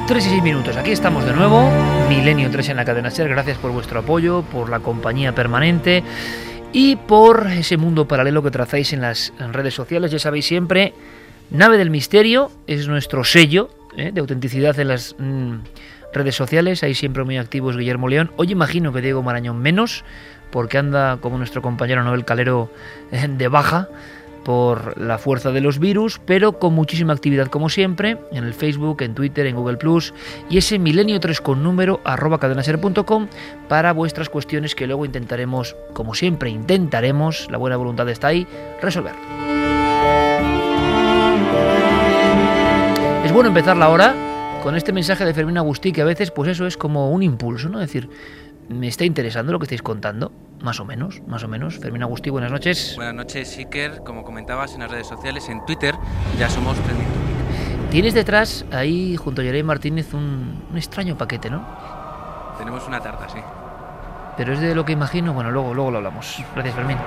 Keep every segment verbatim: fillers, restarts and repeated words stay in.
tres y seis minutos, aquí estamos de nuevo, Milenio tres en la cadena SER. Gracias por vuestro apoyo, por la compañía permanente y por ese mundo paralelo que trazáis en las en redes sociales. Ya sabéis siempre, Nave del Misterio es nuestro sello ¿eh? de autenticidad en las mmm, redes sociales. Ahí siempre muy activos Guillermo León. Hoy imagino que Diego Marañón menos, porque anda como nuestro compañero Noel Calero eh, de baja por la fuerza de los virus, pero con muchísima actividad como siempre, en el Facebook, en Twitter, en Google Plus, y ese milenio tres con número arroba cadenaser punto com para vuestras cuestiones que luego intentaremos, como siempre intentaremos, la buena voluntad está ahí, resolver. Es bueno empezar la hora con este mensaje de Fermín Agustí, que a veces pues eso es como un impulso, ¿no? Es decir, me está interesando lo que estáis contando, más o menos, más o menos. Fermín Agustí, buenas noches. Buenas noches, Iker. Como comentabas en las redes sociales, en Twitter ya somos trending topic. Tienes detrás, ahí junto a Yerey Martínez, un, un extraño paquete, ¿no? Tenemos una tarta, sí. Pero es de lo que imagino, bueno, luego, luego lo hablamos. Gracias, Fermín.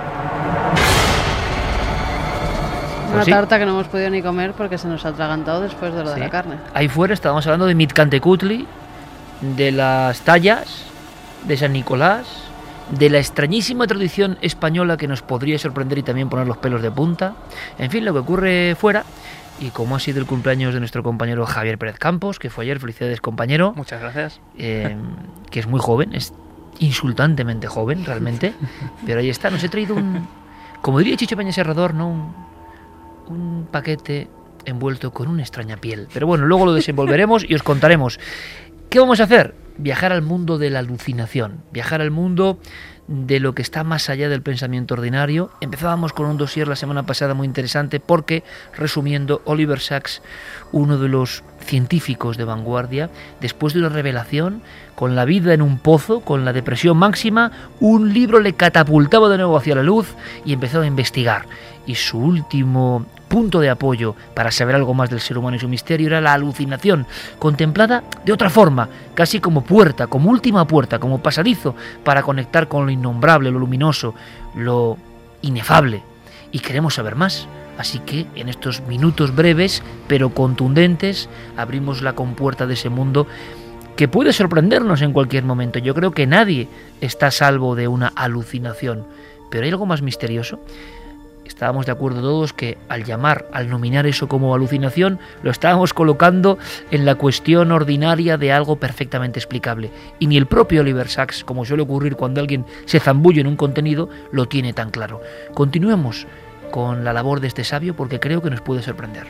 Una Pues sí. tarta que no hemos podido ni comer porque se nos ha atragantado después de lo Sí. de la carne. Ahí fuera estábamos hablando de Mitcantecutli, de las tallas, de San Nicolás, de la extrañísima tradición española que nos podría sorprender y también poner los pelos de punta. En fin, lo que ocurre fuera. Y como ha sido el cumpleaños de nuestro compañero Javier Pérez Campos, que fue ayer, felicidades compañero. Muchas gracias. Eh, que es muy joven, es insultantemente joven realmente, pero ahí está. Nos he traído un, como diría Chicho Peña Serrador, ¿no? un, un paquete envuelto con una extraña piel. Pero bueno, luego lo desenvolveremos y os contaremos. ¿Qué vamos a hacer? Viajar al mundo de la alucinación, viajar al mundo de lo que está más allá del pensamiento ordinario. Empezábamos con un dossier la semana pasada muy interesante porque, resumiendo, Oliver Sacks, uno de los científicos de vanguardia, después de una revelación, con la vida en un pozo, con la depresión máxima, un libro le catapultaba de nuevo hacia la luz y empezó a investigar. Y su último punto de apoyo para saber algo más del ser humano y su misterio era la alucinación, contemplada de otra forma, casi como puerta, como última puerta, como pasadizo para conectar con lo innombrable, lo luminoso, lo inefable. Y queremos saber más. Así que en estos minutos breves, pero contundentes, abrimos la compuerta de ese mundo que puede sorprendernos en cualquier momento. Yo creo que nadie está a salvo de una alucinación. Pero hay algo más misterioso. Estábamos de acuerdo todos que al llamar, al nominar eso como alucinación, lo estábamos colocando en la cuestión ordinaria de algo perfectamente explicable. Y ni el propio Oliver Sacks, como suele ocurrir cuando alguien se zambulle en un contenido, lo tiene tan claro. Continuemos con la labor de este sabio porque creo que nos puede sorprender.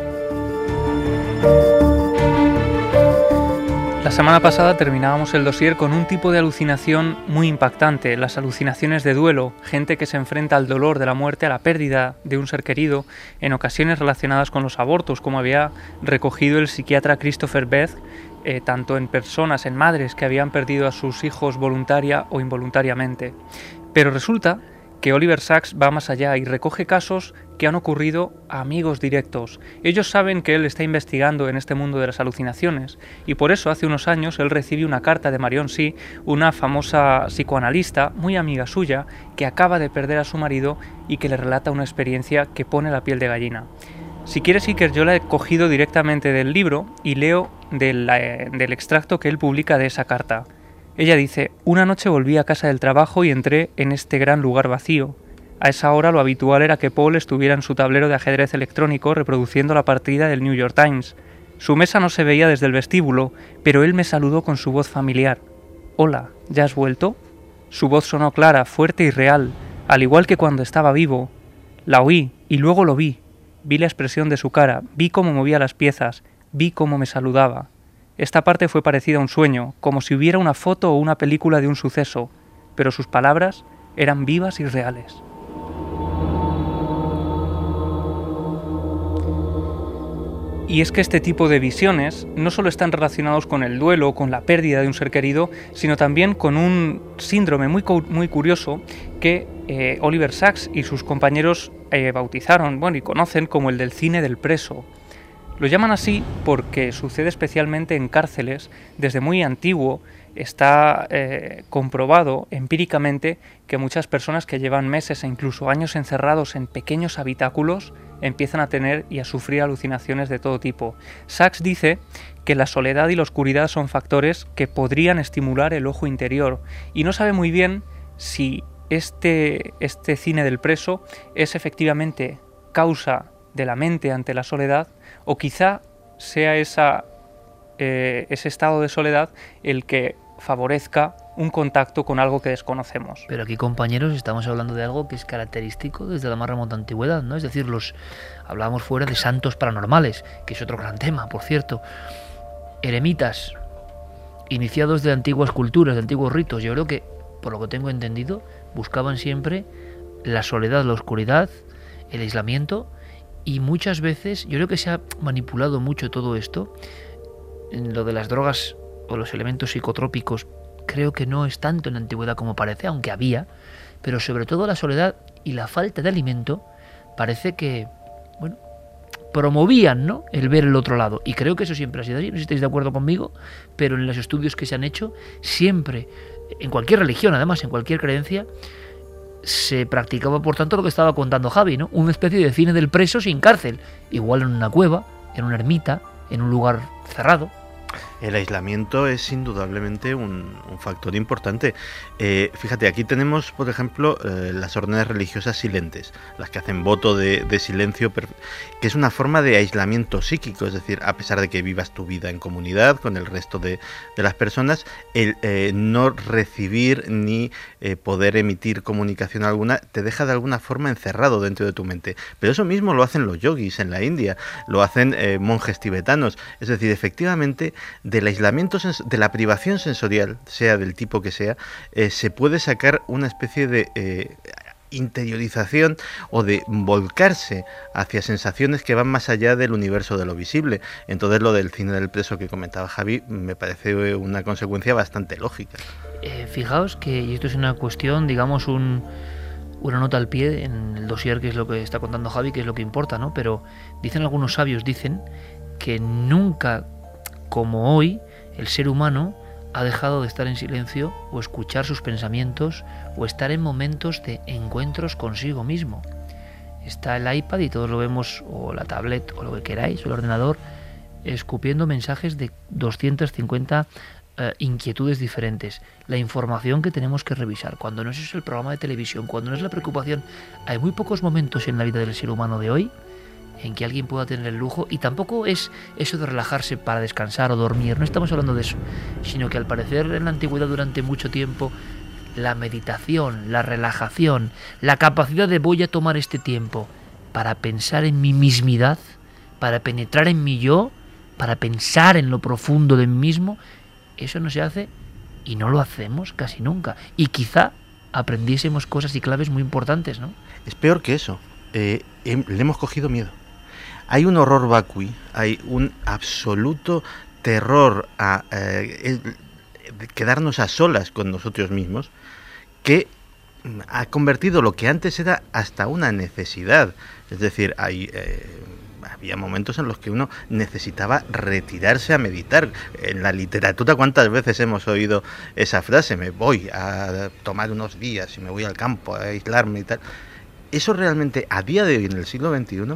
La semana pasada terminábamos el dossier con un tipo de alucinación muy impactante, las alucinaciones de duelo, gente que se enfrenta al dolor de la muerte, a la pérdida de un ser querido, en ocasiones relacionadas con los abortos, como había recogido el psiquiatra Christopher Beth, eh, tanto en personas, en madres que habían perdido a sus hijos voluntaria o involuntariamente. Pero resulta que Oliver Sacks va más allá y recoge casos que han ocurrido a amigos directos. Ellos saben que él está investigando en este mundo de las alucinaciones y por eso hace unos años él recibe una carta de Marion Sí, una famosa psicoanalista muy amiga suya que acaba de perder a su marido y que le relata una experiencia que pone la piel de gallina. Si quieres, Iker, yo la he cogido directamente del libro y leo del, eh, del extracto que él publica de esa carta. Ella dice: una noche volví a casa del trabajo y entré en este gran lugar vacío. A esa hora lo habitual era que Paul estuviera en su tablero de ajedrez electrónico reproduciendo la partida del New York Times. Su mesa no se veía desde el vestíbulo, pero él me saludó con su voz familiar. «Hola, ¿ya has vuelto?» Su voz sonó clara, fuerte y real, al igual que cuando estaba vivo. La oí y luego lo vi. Vi la expresión de su cara, vi cómo movía las piezas, vi cómo me saludaba. Esta parte fue parecida a un sueño, como si hubiera una foto o una película de un suceso, pero sus palabras eran vivas y reales. Y es que este tipo de visiones no solo están relacionados con el duelo o con la pérdida de un ser querido, sino también con un síndrome muy, muy curioso que eh, Oliver Sacks y sus compañeros eh, bautizaron, bueno, y conocen como el del cine del preso. Lo llaman así porque sucede especialmente en cárceles desde muy antiguo está eh, comprobado empíricamente que muchas personas que llevan meses e incluso años encerrados en pequeños habitáculos empiezan a tener y a sufrir alucinaciones de todo tipo. Sachs dice que la soledad y la oscuridad son factores que podrían estimular el ojo interior y no sabe muy bien si este, este cine del preso es efectivamente causa de la mente ante la soledad o quizá sea esa, eh, ese estado de soledad el que favorezca un contacto con algo que desconocemos. Pero aquí, compañeros, estamos hablando de algo que es característico desde la más remota antigüedad, ¿no? Es decir, los hablábamos fuera de santos paranormales, que es otro gran tema, por cierto. Eremitas, iniciados de antiguas culturas, de antiguos ritos, yo creo que, por lo que tengo entendido, buscaban siempre la soledad, la oscuridad, el aislamiento, y muchas veces, yo creo que se ha manipulado mucho todo esto, en lo de las drogas o los elementos psicotrópicos, creo que no es tanto en la antigüedad como parece, aunque había, pero sobre todo la soledad y la falta de alimento parece que, bueno, promovían, ¿no?, el ver el otro lado. Y creo que eso siempre ha sido así, no sé si estáis de acuerdo conmigo, pero en los estudios que se han hecho, siempre, en cualquier religión, además, en cualquier creencia, se practicaba, por tanto, lo que estaba contando Javi, ¿no? Una especie de cine del preso sin cárcel, igual en una cueva, en una ermita, en un lugar cerrado. El aislamiento es indudablemente un, un factor importante. Eh, fíjate, aquí tenemos, por ejemplo, eh, las órdenes religiosas silentes, las que hacen voto de, de silencio, que es una forma de aislamiento psíquico, es decir, a pesar de que vivas tu vida en comunidad con el resto de, de las personas, el eh, no recibir ni eh, poder emitir comunicación alguna te deja de alguna forma encerrado dentro de tu mente. Pero eso mismo lo hacen los yogis en la India, lo hacen eh, monjes tibetanos, es decir, efectivamente, del aislamiento, de la privación sensorial, sea del tipo que sea, eh, se puede sacar una especie de eh, interiorización o de volcarse hacia sensaciones que van más allá del universo de lo visible. Entonces lo del cine del preso que comentaba Javi me parece una consecuencia bastante lógica. Eh, fijaos que, y esto es una cuestión, digamos, un, una nota al pie en el dossier, que es lo que está contando Javi, que es lo que importa, ¿no? Pero dicen algunos sabios, dicen que nunca como hoy, el ser humano ha dejado de estar en silencio o escuchar sus pensamientos o estar en momentos de encuentros consigo mismo. Está el iPad y todos lo vemos, o la tablet, o lo que queráis, o el ordenador, escupiendo mensajes de doscientas cincuenta eh, inquietudes diferentes. La información que tenemos que revisar. Cuando no es el programa de televisión, cuando no es la preocupación, hay muy pocos momentos en la vida del ser humano de hoy en que alguien pueda tener el lujo, y tampoco es eso de relajarse para descansar o dormir, no estamos hablando de eso, sino que al parecer en la antigüedad durante mucho tiempo la meditación, la relajación, la capacidad de voy a tomar este tiempo para pensar en mi mismidad, para penetrar en mi yo, para pensar en lo profundo de mí mismo, eso no se hace y no lo hacemos casi nunca, y quizá aprendiésemos cosas y claves muy importantes, ¿no? Es peor que eso, eh, le hemos cogido miedo. Hay un horror vacui, hay un absoluto terror a eh, quedarnos a solas con nosotros mismos, que ha convertido lo que antes era hasta una necesidad. Es decir, hay, eh, había momentos en los que uno necesitaba retirarse a meditar. En la literatura, ¿cuántas veces hemos oído esa frase? Me voy a tomar unos días y me voy al campo a aislarme y tal. Eso realmente, a día de hoy, en el siglo veintiuno,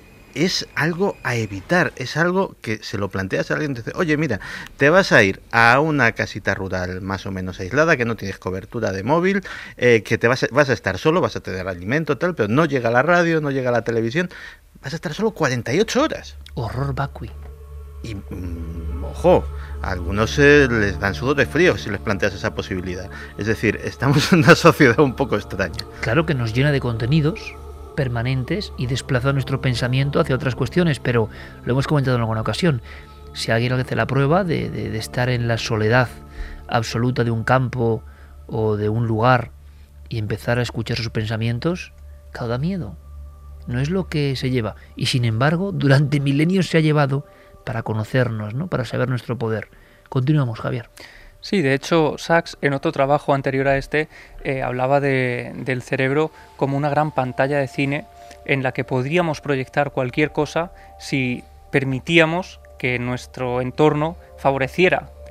es algo a evitar, es algo que se lo planteas a alguien y te dice, oye, mira, te vas a ir a una casita rural más o menos aislada, que no tienes cobertura de móvil, eh, que te vas a, vas a estar solo, vas a tener alimento, tal, pero no llega la radio, no llega la televisión, vas a estar solo cuarenta y ocho horas. Horror vacui. Y, mmm, ojo, a algunos eh, les dan sudor de frío si les planteas esa posibilidad. Es decir, estamos en una sociedad un poco extraña. Claro que nos llena de contenidos permanentes y desplaza nuestro pensamiento hacia otras cuestiones, pero lo hemos comentado en alguna ocasión. Si alguien hace la prueba de, de, de estar en la soledad absoluta de un campo o de un lugar y empezar a escuchar sus pensamientos, causa miedo. No es lo que se lleva. Y sin embargo, durante milenios se ha llevado para conocernos, ¿no? Para saber nuestro poder. Continuamos, Javier. Sí, de hecho, Sachs, en otro trabajo anterior a este, eh, hablaba de, del cerebro como una gran pantalla de cine en la que podríamos proyectar cualquier cosa si permitíamos que nuestro entorno favoreciera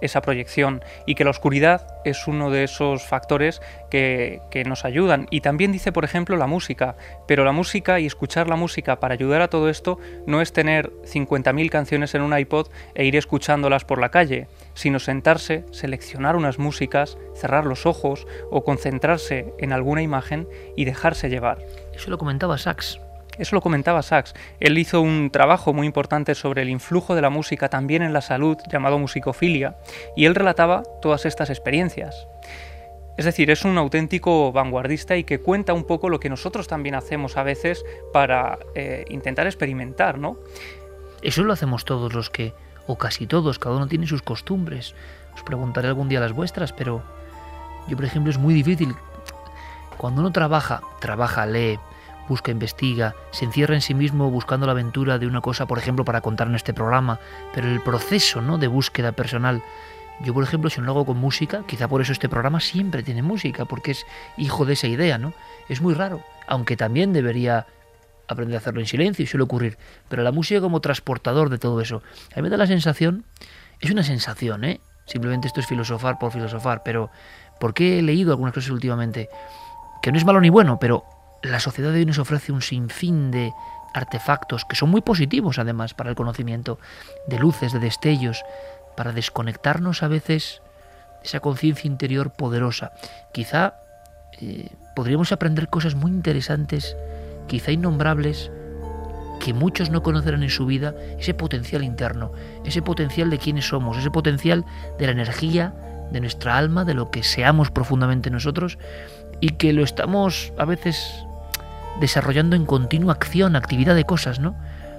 esa proyección y que la oscuridad es uno de esos factores que, que nos ayudan. Y también dice, por ejemplo, la música, pero la música y escuchar la música para ayudar a todo esto no es tener cincuenta mil canciones en un iPod e ir escuchándolas por la calle, sino sentarse, seleccionar unas músicas, cerrar los ojos o concentrarse en alguna imagen y dejarse llevar. Eso lo comentaba Sachs. Eso lo comentaba Sachs. Él hizo un trabajo muy importante sobre el influjo de la música también en la salud, llamado musicofilia, y él relataba todas estas experiencias. Es decir, es un auténtico vanguardista y que cuenta un poco lo que nosotros también hacemos a veces para eh, intentar experimentar, ¿no? Eso lo hacemos todos los que, o casi todos, cada uno tiene sus costumbres. Os preguntaré algún día las vuestras, pero yo, por ejemplo, es muy difícil. Cuando uno trabaja, trabaja, lee, busca, investiga, se encierra en sí mismo buscando la aventura de una cosa, por ejemplo, para contar en este programa, pero el proceso, ¿no?, de búsqueda personal. Yo, por ejemplo, si no lo hago con música, quizá por eso este programa siempre tiene música, porque es hijo de esa idea, ¿no? Es muy raro, aunque también debería aprender a hacerlo en silencio y suele ocurrir, pero la música como transportador de todo eso. A mí me da la sensación, es una sensación, ¿eh? Simplemente esto es filosofar por filosofar, pero porque he leído algunas cosas últimamente, que no es malo ni bueno, pero la sociedad de hoy nos ofrece un sinfín de artefactos que son muy positivos además para el conocimiento, de luces, de destellos, para desconectarnos a veces de esa conciencia interior poderosa. Quizá eh, podríamos aprender cosas muy interesantes, quizá innombrables, que muchos no conocerán en su vida, ese potencial interno, ese potencial de quiénes somos, ese potencial de la energía, de nuestra alma, de lo que seamos profundamente nosotros, y que lo estamos a veces desarrollando en continua acción, actividad de cosas, ¿no?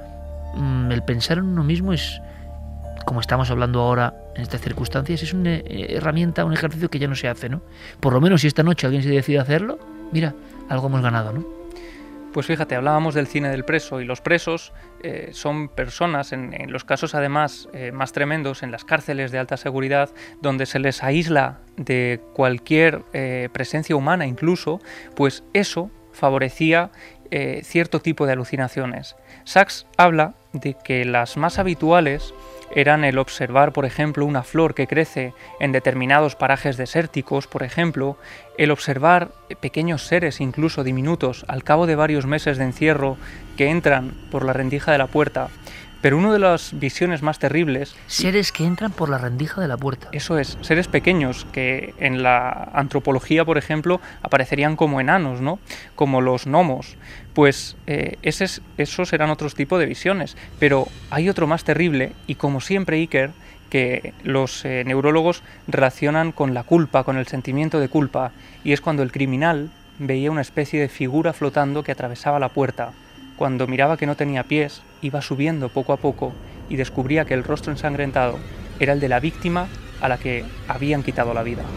El pensar en uno mismo es, como estamos hablando ahora en estas circunstancias, es una herramienta, un ejercicio que ya no se hace, ¿no? Por lo menos si esta noche alguien se decide hacerlo, mira, algo hemos ganado, ¿no? Pues fíjate, hablábamos del cine del preso, y los presos eh, son personas, en, en los casos además eh, más tremendos, en las cárceles de alta seguridad, donde se les aísla de cualquier eh, presencia humana incluso, pues eso favorecía eh, cierto tipo de alucinaciones. Sachs habla de que las más habituales eran el observar, por ejemplo, una flor que crece en determinados parajes desérticos, por ejemplo, el observar pequeños seres, incluso diminutos, al cabo de varios meses de encierro, que entran por la rendija de la puerta. Pero una de las visiones más terribles... Seres que entran por la rendija de la puerta. Eso es, seres pequeños que en la antropología, por ejemplo, aparecerían como enanos, ¿no? Como los gnomos. Pues eh, esos, esos eran otros tipos de visiones. Pero hay otro más terrible, y como siempre Iker, que los eh, neurólogos relacionan con la culpa, con el sentimiento de culpa, y es cuando el criminal veía una especie de figura flotando que atravesaba la puerta. Cuando miraba que no tenía pies, iba subiendo poco a poco y descubría que el rostro ensangrentado era el de la víctima a la que habían quitado la vida.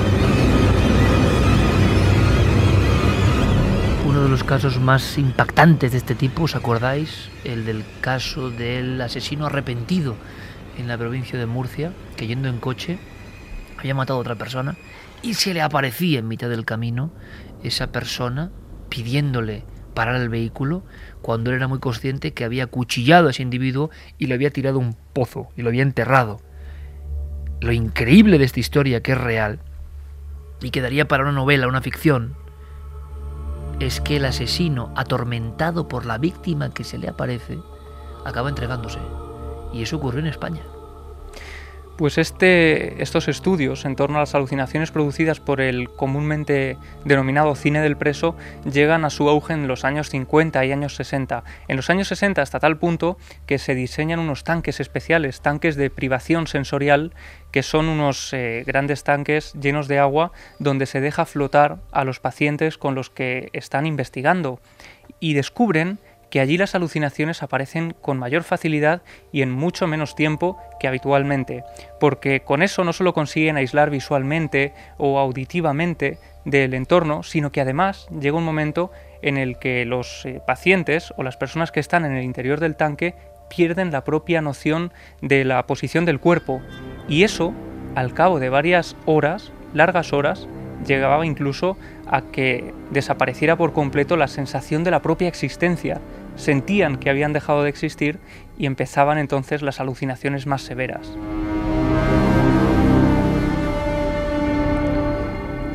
Uno de los casos más impactantes de este tipo, ¿os acordáis? El del caso del asesino arrepentido en la provincia de Murcia, que yendo en coche había matado a otra persona y se le aparecía en mitad del camino esa persona pidiéndole parar el vehículo, cuando él era muy consciente que había acuchillado a ese individuo y lo había tirado a un pozo y lo había enterrado. Lo increíble de esta historia, que es real y que daría para una novela, una ficción, es que el asesino, atormentado por la víctima que se le aparece, acaba entregándose. Y eso ocurrió en España. Pues este, estos estudios en torno a las alucinaciones producidas por el comúnmente denominado cine del preso llegan a su auge en los años cincuenta y años sesenta. En los años sesenta hasta tal punto que se diseñan unos tanques especiales, tanques de privación sensorial, que son unos eh, grandes tanques llenos de agua donde se deja flotar a los pacientes con los que están investigando, y descubren que allí las alucinaciones aparecen con mayor facilidad y en mucho menos tiempo que habitualmente, porque con eso no solo consiguen aislar visualmente o auditivamente del entorno, sino que además llega un momento en el que los eh, pacientes o las personas que están en el interior del tanque pierden la propia noción de la posición del cuerpo, y eso, al cabo de varias horas, largas horas, llegaba incluso a que desapareciera por completo la sensación de la propia existencia. Sentían que habían dejado de existir y empezaban entonces las alucinaciones más severas.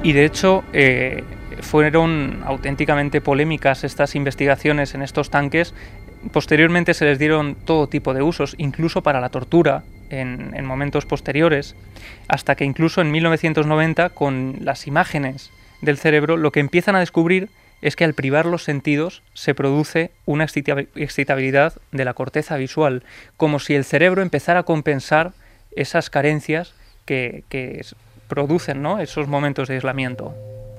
Y de hecho eh, fueron auténticamente polémicas estas investigaciones en estos tanques. Posteriormente se les dieron todo tipo de usos, incluso para la tortura en, en momentos posteriores, hasta que incluso en mil novecientos noventa, con las imágenes del cerebro, lo que empiezan a descubrir es que al privar los sentidos se produce una excitabilidad de la corteza visual, como si el cerebro empezara a compensar esas carencias que, que producen, ¿no?, esos momentos de aislamiento.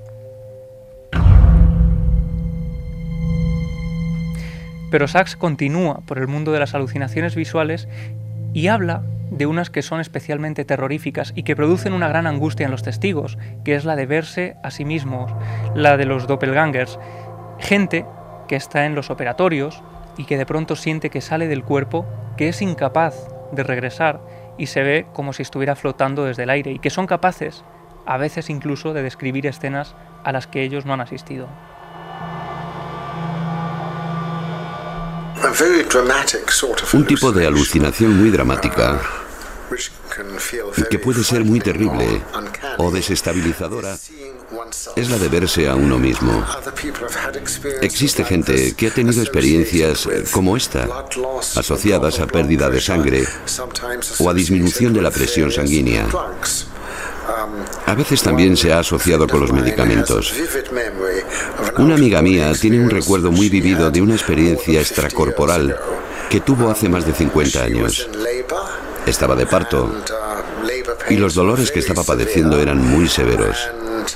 Pero Sachs continúa por el mundo de las alucinaciones visuales y habla de unas que son especialmente terroríficas y que producen una gran angustia en los testigos, que es la de verse a sí mismos, la de los doppelgangers, gente que está en los operatorios y que de pronto siente que sale del cuerpo, que es incapaz de regresar y se ve como si estuviera flotando desde el aire, y que son capaces, a veces incluso, de describir escenas a las que ellos no han asistido. Un tipo de alucinación muy dramática, que puede ser muy terrible o desestabilizadora, es la de verse a uno mismo. Existe gente que ha tenido experiencias como esta, asociadas a pérdida de sangre o a disminución de la presión sanguínea. A veces también se ha asociado con los medicamentos. Una amiga mía tiene un recuerdo muy vivido de una experiencia extracorporal que tuvo hace más de cincuenta años. Estaba de parto y los dolores que estaba padeciendo eran muy severos.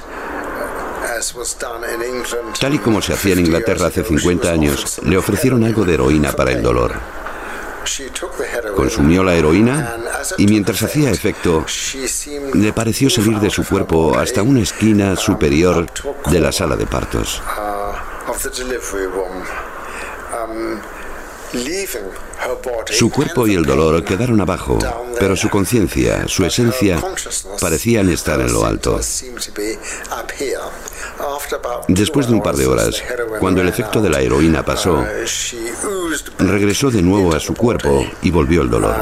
Tal y como se hacía en Inglaterra hace cincuenta años, le ofrecieron algo de heroína para el dolor. Consumió la heroína y mientras hacía efecto, le pareció salir de su cuerpo hasta una esquina superior de la sala de partos. Su cuerpo y el dolor quedaron abajo, pero su conciencia, su esencia, parecían estar en lo alto. Después de un par de horas, cuando el efecto de la heroína pasó, regresó de nuevo a su cuerpo y volvió el dolor.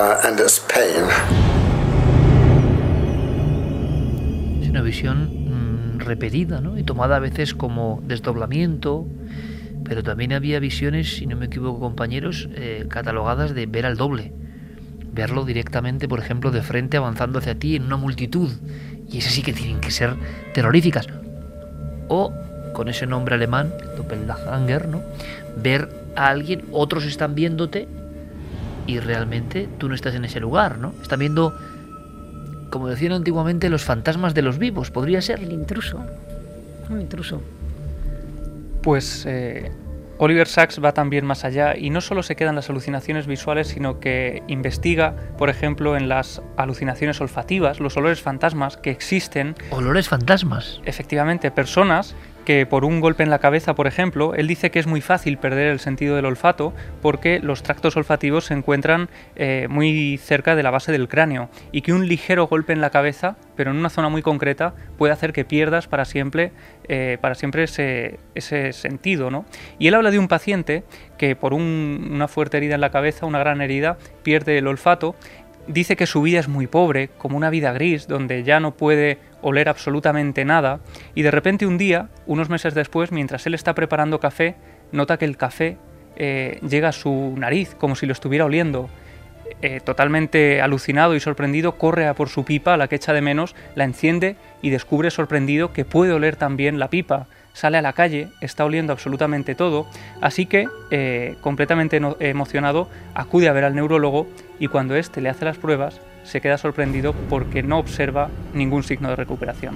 Es una visión mmm, repetida, ¿no?, y tomada a veces como desdoblamiento, pero también había visiones, si no me equivoco, compañeros, eh, catalogadas de ver al doble. Verlo directamente, por ejemplo, de frente avanzando hacia ti en una multitud. Y esas sí que tienen que ser terroríficas. O, con ese nombre alemán, Doppelganger, ¿no?, ver a alguien, otros están viéndote y realmente tú no estás en ese lugar, ¿no? Están viendo, como decían antiguamente, los fantasmas de los vivos. ¿Podría ser? El intruso. Un intruso. Pues eh, Oliver Sacks va también más allá y no solo se quedan las alucinaciones visuales, sino que investiga, por ejemplo, en las alucinaciones olfativas, los olores fantasmas que existen. ¿Olores fantasmas? Efectivamente, personas que por un golpe en la cabeza, por ejemplo, él dice que es muy fácil perder el sentido del olfato porque los tractos olfativos se encuentran eh, muy cerca de la base del cráneo y que un ligero golpe en la cabeza, pero en una zona muy concreta, puede hacer que pierdas para siempre, eh, para siempre ese, ese sentido, ¿no? Y él habla de un paciente que por un, una fuerte herida en la cabeza, una gran herida, pierde el olfato. Dice que su vida es muy pobre, como una vida gris, donde ya no puede oler absolutamente nada, y de repente un día, unos meses después, mientras él está preparando café, nota que el café eh, llega a su nariz, como si lo estuviera oliendo. Eh, totalmente alucinado y sorprendido, corre a por su pipa, a la que echa de menos, la enciende y descubre sorprendido que puede oler también la pipa. Sale a la calle, está oliendo absolutamente todo, así que, eh, completamente no, emocionado, acude a ver al neurólogo y cuando éste le hace las pruebas, se queda sorprendido porque no observa ningún signo de recuperación.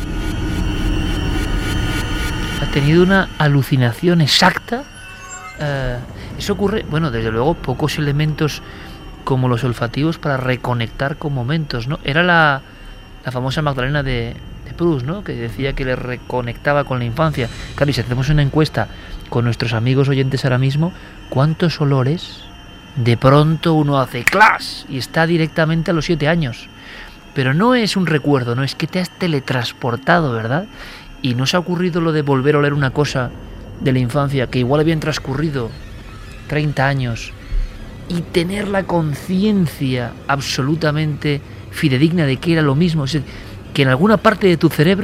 Ha tenido una alucinación exacta. Eh, eso ocurre, bueno, desde luego, pocos elementos como los olfativos para reconectar con momentos, ¿no? Era la, la famosa Magdalena de... Proust, ¿no?, que decía que le reconectaba con la infancia. Claro, y si hacemos una encuesta con nuestros amigos oyentes ahora mismo, ¿cuántos olores de pronto uno hace ¡clas! Y está directamente a los siete años? Pero no es un recuerdo, no es que te has teletransportado, ¿verdad? Y no se ha ocurrido lo de volver a oler una cosa de la infancia que igual habían transcurrido treinta años y tener la conciencia absolutamente fidedigna de que era lo mismo. Es decir, que en alguna parte de tu cerebro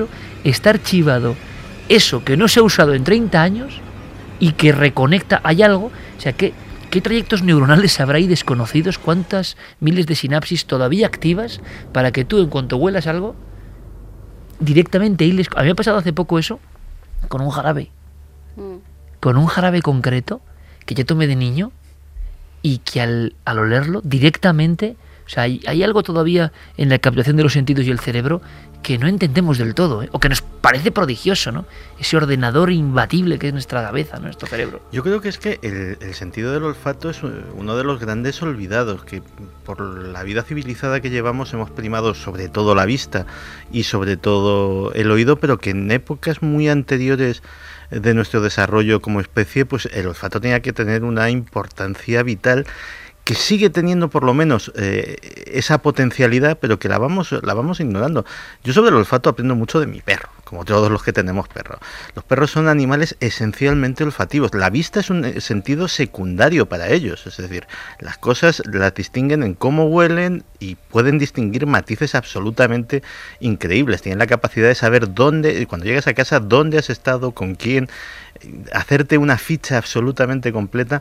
está archivado eso que no se ha usado en treinta años y que reconecta, hay algo, o sea, ¿qué, qué trayectos neuronales habrá ahí desconocidos? ¿Cuántas miles de sinapsis todavía activas para que tú, en cuanto huelas algo, directamente hiles? A mí me ha pasado hace poco eso con un jarabe, mm. con un jarabe concreto que yo tomé de niño y que al, al olerlo directamente, o sea, hay, hay algo todavía en la captación de los sentidos y el cerebro que no entendemos del todo, ¿eh? O que nos parece prodigioso, ¿no? Ese ordenador imbatible que es nuestra cabeza, nuestro cerebro. Yo creo que es que el, el sentido del olfato es uno de los grandes olvidados, que por la vida civilizada que llevamos hemos primado sobre todo la vista y sobre todo el oído, pero que en épocas muy anteriores de nuestro desarrollo como especie, pues el olfato tenía que tener una importancia vital, que sigue teniendo por lo menos eh, esa potencialidad, pero que la vamos la vamos ignorando. Yo sobre el olfato aprendo mucho de mi perro, como todos los que tenemos perros. Los perros son animales esencialmente olfativos. La vista es un sentido secundario para ellos, es decir, las cosas las distinguen en cómo huelen y pueden distinguir matices absolutamente increíbles. Tienen la capacidad de saber dónde, cuando llegas a casa, dónde has estado, con quién, hacerte una ficha absolutamente completa.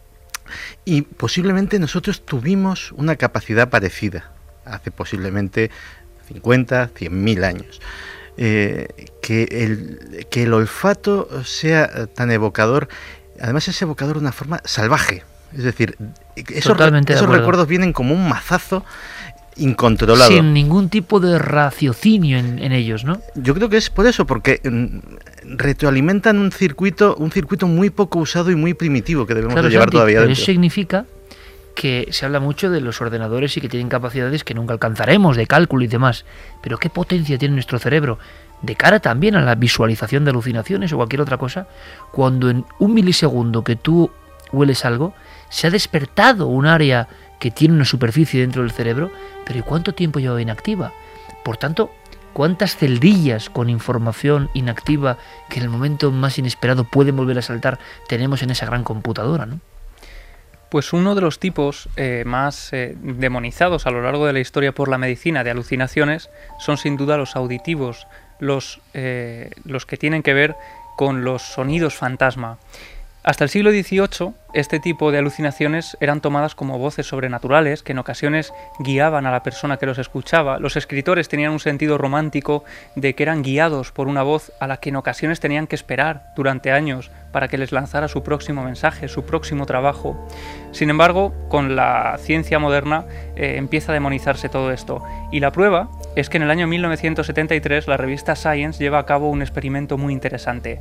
Y posiblemente nosotros tuvimos una capacidad parecida hace posiblemente cincuenta, cien mil años. Eh, que, el, que el olfato sea tan evocador, además es evocador de una forma salvaje. Es decir, esos, esos recuerdos vienen como un mazazo incontrolado. Sin ningún tipo de raciocinio en, en ellos, ¿no? Yo creo que es por eso, porque mm, retroalimentan un circuito un circuito muy poco usado y muy primitivo que debemos claro, de llevar Santi, todavía pero dentro. Eso significa que se habla mucho de los ordenadores y que tienen capacidades que nunca alcanzaremos, de cálculo y demás. Pero ¿qué potencia tiene nuestro cerebro de cara también a la visualización de alucinaciones o cualquier otra cosa? Cuando en un milisegundo que tú hueles algo, se ha despertado un área que tiene una superficie dentro del cerebro, pero ¿y cuánto tiempo lleva inactiva? Por tanto, ¿cuántas celdillas con información inactiva que en el momento más inesperado pueden volver a saltar tenemos en esa gran computadora, ¿no? Pues uno de los tipos eh, más eh, demonizados a lo largo de la historia por la medicina de alucinaciones son sin duda los auditivos, los, eh, los que tienen que ver con los sonidos fantasma. Hasta el siglo dieciocho, este tipo de alucinaciones eran tomadas como voces sobrenaturales que en ocasiones guiaban a la persona que los escuchaba. Los escritores tenían un sentido romántico de que eran guiados por una voz a la que en ocasiones tenían que esperar durante años para que les lanzara su próximo mensaje, su próximo trabajo. Sin embargo, con la ciencia moderna eh, empieza a demonizarse todo esto. Y la prueba es que en el año mil novecientos setenta y tres la revista Science lleva a cabo un experimento muy interesante.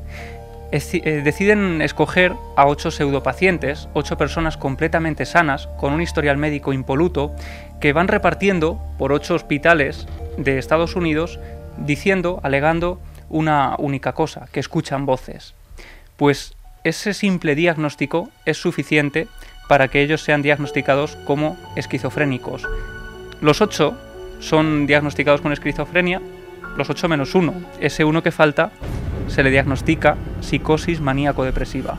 Deciden escoger a ocho pseudopacientes, ocho personas completamente sanas, con un historial médico impoluto, que van repartiendo por ocho hospitales de Estados Unidos, diciendo, alegando una única cosa, que escuchan voces. Pues ese simple diagnóstico es suficiente para que ellos sean diagnosticados como esquizofrénicos. Los ocho son diagnosticados con esquizofrenia, los ocho menos uno, ese uno que falta, se le diagnostica psicosis maníaco-depresiva.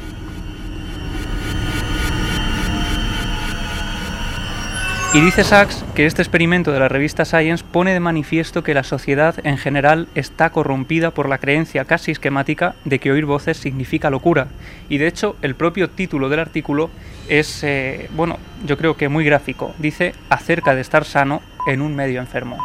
Y dice Sachs que este experimento de la revista Science pone de manifiesto que la sociedad en general está corrompida por la creencia casi esquemática de que oír voces significa locura. Y de hecho, el propio título del artículo es, eh, bueno, yo creo que muy gráfico. Dice, acerca de estar sano en un medio enfermo.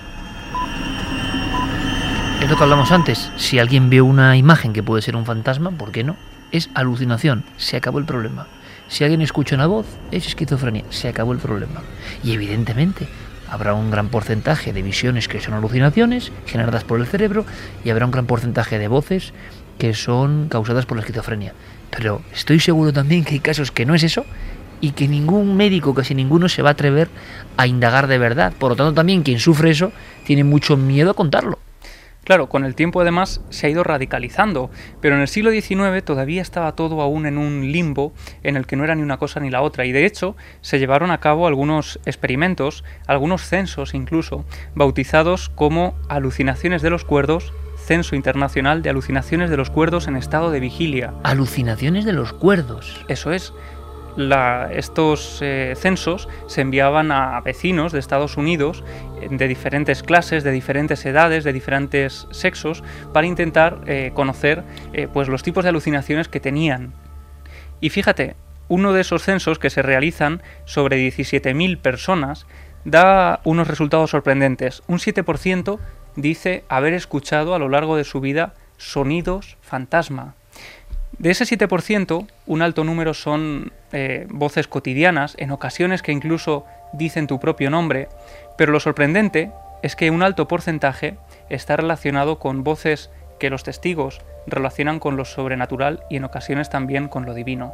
Es lo que hablamos antes. Si alguien ve una imagen que puede ser un fantasma, ¿por qué no? Es alucinación. Se acabó el problema. Si alguien escucha una voz, es esquizofrenia. Se acabó el problema. Y evidentemente habrá un gran porcentaje de visiones que son alucinaciones generadas por el cerebro y habrá un gran porcentaje de voces que son causadas por la esquizofrenia. Pero estoy seguro también que hay casos que no es eso y que ningún médico, casi ninguno, se va a atrever a indagar de verdad. Por lo tanto, también quien sufre eso tiene mucho miedo a contarlo. Claro, con el tiempo además se ha ido radicalizando, pero en el siglo diecinueve todavía estaba todo aún en un limbo en el que no era ni una cosa ni la otra, y de hecho se llevaron a cabo algunos experimentos, algunos censos incluso, bautizados como alucinaciones de los cuerdos, Censo Internacional de Alucinaciones de los Cuerdos en Estado de Vigilia. Alucinaciones de los cuerdos. Eso es. la, estos eh, censos se enviaban a vecinos de Estados Unidos de diferentes clases, de diferentes edades, de diferentes sexos, para intentar eh, conocer eh, pues los tipos de alucinaciones que tenían. Y fíjate, uno de esos censos que se realizan sobre diecisiete mil personas da unos resultados sorprendentes. Un siete por ciento dice haber escuchado a lo largo de su vida sonidos fantasma. De ese siete por ciento, un alto número son eh, voces cotidianas, en ocasiones que incluso dicen tu propio nombre, pero lo sorprendente es que un alto porcentaje está relacionado con voces que los testigos relacionan con lo sobrenatural y en ocasiones también con lo divino.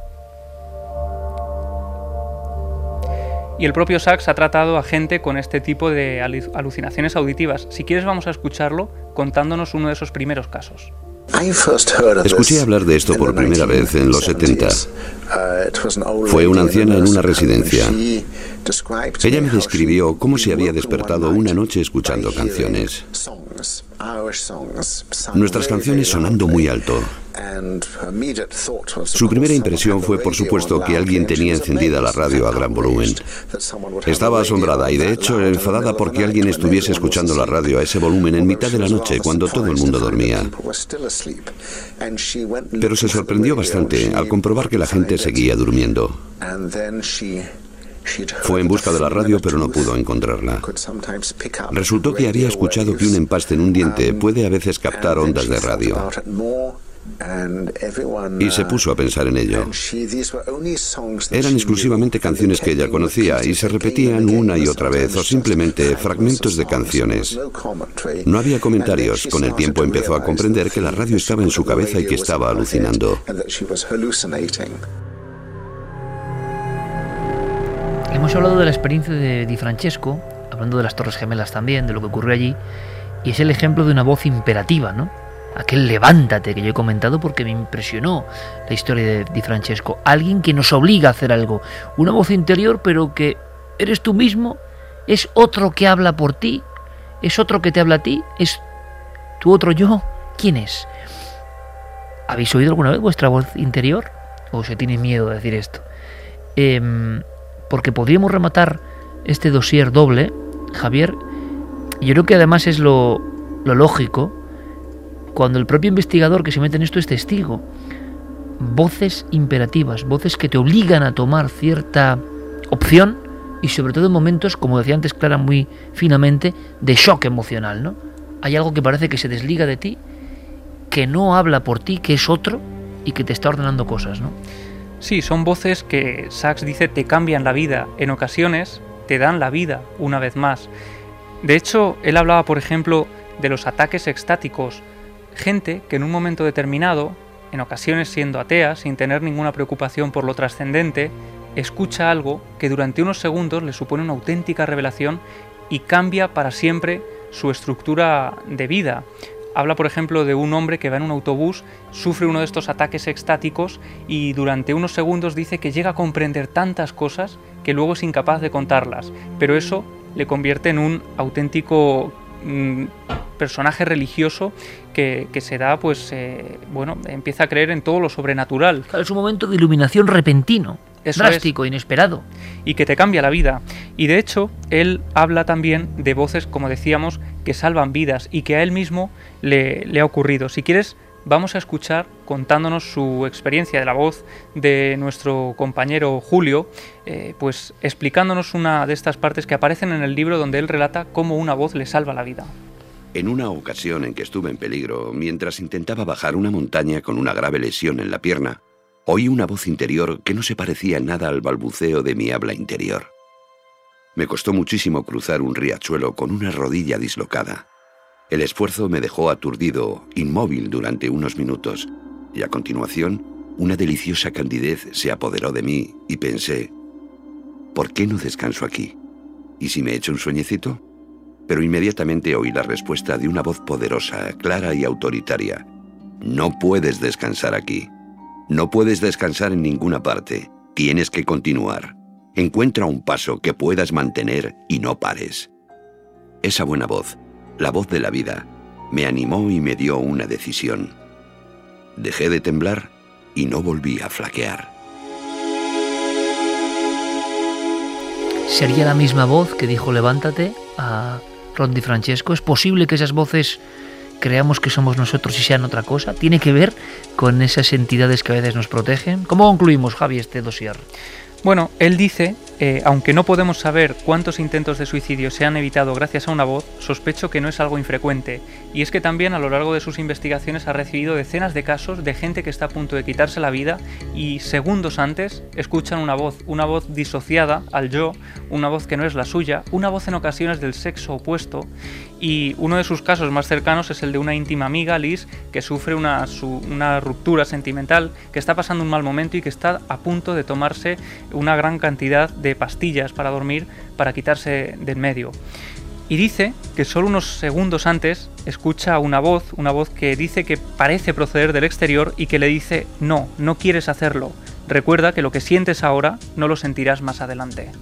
Y el propio Sachs ha tratado a gente con este tipo de alucinaciones auditivas. Si quieres vamos a escucharlo contándonos uno de esos primeros casos. Escuché hablar de esto por primera vez en los setenta. Fue una anciana en una residencia. Ella me describió cómo se había despertado una noche escuchando canciones. Nuestras canciones sonando muy alto. Su primera impresión fue, por supuesto, que alguien tenía encendida la radio a gran volumen. Estaba asombrada y, de hecho, enfadada porque alguien estuviese escuchando la radio a ese volumen en mitad de la noche cuando todo el mundo dormía. Pero se sorprendió bastante al comprobar que la gente seguía durmiendo. Fue en busca de la radio, pero no pudo encontrarla. Resultó que había escuchado que un empaste en un diente puede a veces captar ondas de radio. Y se puso a pensar en ello. Eran exclusivamente canciones que ella conocía y se repetían una y otra vez, o simplemente fragmentos de canciones. No había comentarios. Con el tiempo empezó a comprender que la radio estaba en su cabeza y que estaba alucinando. Hemos hablado de la experiencia de Di Francesco, hablando de las Torres Gemelas también, de lo que ocurrió allí, y es el ejemplo de una voz imperativa, ¿no? Aquel levántate que yo he comentado porque me impresionó la historia de Di Francesco. Alguien que nos obliga a hacer algo. Una voz interior, pero que eres tú mismo, es otro que habla por ti, es otro que te habla a ti, es tu otro yo. ¿Quién es? ¿Habéis oído alguna vez vuestra voz interior? ¿O se tiene miedo de decir esto? Eh, porque podríamos rematar este dossier doble, Javier, y yo creo que además es lo, lo lógico, cuando el propio investigador que se mete en esto es testigo. Voces imperativas, voces que te obligan a tomar cierta opción y sobre todo en momentos, como decía antes Clara muy finamente, de shock emocional, ¿no? Hay algo que parece que se desliga de ti, que no habla por ti, que es otro y que te está ordenando cosas, ¿no? Sí, son voces que Sachs dice te cambian la vida, en ocasiones te dan la vida una vez más. De hecho, él hablaba, por ejemplo, de los ataques extáticos, gente que en un momento determinado, en ocasiones siendo atea, sin tener ninguna preocupación por lo trascendente, escucha algo que durante unos segundos le supone una auténtica revelación y cambia para siempre su estructura de vida. Habla, por ejemplo, de un hombre que va en un autobús, sufre uno de estos ataques extáticos y durante unos segundos dice que llega a comprender tantas cosas que luego es incapaz de contarlas, pero eso le convierte en un auténtico mmm, personaje religioso que, que se da, pues, eh, bueno, empieza a creer en todo lo sobrenatural. Claro, es un momento de iluminación repentino. Eso drástico, es, inesperado. Y que te cambia la vida. Y de hecho, él habla también de voces, como decíamos, que salvan vidas y que a él mismo le, le ha ocurrido. Si quieres, vamos a escuchar contándonos su experiencia de la voz de nuestro compañero Julio, eh, pues explicándonos una de estas partes que aparecen en el libro donde él relata cómo una voz le salva la vida. En una ocasión en que estuve en peligro, mientras intentaba bajar una montaña con una grave lesión en la pierna, oí una voz interior que no se parecía en nada al balbuceo de mi habla interior. Me costó muchísimo cruzar un riachuelo con una rodilla dislocada. El esfuerzo me dejó aturdido, inmóvil durante unos minutos, y a continuación, una deliciosa candidez se apoderó de mí y pensé, ¿por qué no descanso aquí? ¿Y si me echo un sueñecito? Pero inmediatamente oí la respuesta de una voz poderosa, clara y autoritaria. No puedes descansar aquí. No puedes descansar en ninguna parte. Tienes que continuar. Encuentra un paso que puedas mantener y no pares. Esa buena voz, la voz de la vida, me animó y me dio una decisión. Dejé de temblar y no volví a flaquear. ¿Sería la misma voz que dijo levántate a Ron Di Francesco? ¿Es posible que esas voces creamos que somos nosotros y sean otra cosa? ¿Tiene que ver con esas entidades que a veces nos protegen? ¿Cómo concluimos, Javi, este dossier? Bueno, él dice, eh, aunque no podemos saber cuántos intentos de suicidio se han evitado gracias a una voz, sospecho que no es algo infrecuente. Y es que también a lo largo de sus investigaciones ha recibido decenas de casos de gente que está a punto de quitarse la vida y segundos antes escuchan una voz, una voz disociada al yo, una voz que no es la suya, una voz en ocasiones del sexo opuesto. Y uno de sus casos más cercanos es el de una íntima amiga, Liz, que sufre una, su, una ruptura sentimental, que está pasando un mal momento y que está a punto de tomarse una gran cantidad de pastillas para dormir para quitarse del medio. Y dice que solo unos segundos antes escucha una voz, una voz que dice que parece proceder del exterior y que le dice no, no quieres hacerlo. Recuerda que lo que sientes ahora no lo sentirás más adelante.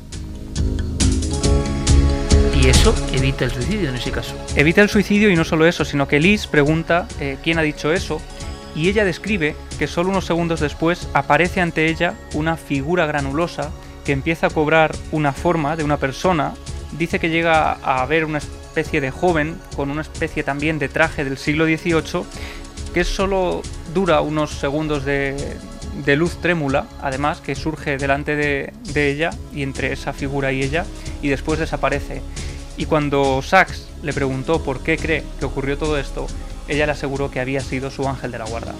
Y eso evita el suicidio en ese caso. Evita el suicidio y no solo eso, sino que Liz pregunta eh, quién ha dicho eso y ella describe que solo unos segundos después aparece ante ella una figura granulosa que empieza a cobrar una forma de una persona. Dice que llega a ver una especie de joven con una especie también de traje del siglo dieciocho que solo dura unos segundos de, de luz trémula, además, que surge delante de, de ella y entre esa figura y ella y después desaparece. Y cuando Sachs le preguntó por qué cree que ocurrió todo esto, ella le aseguró que había sido su ángel de la guarda.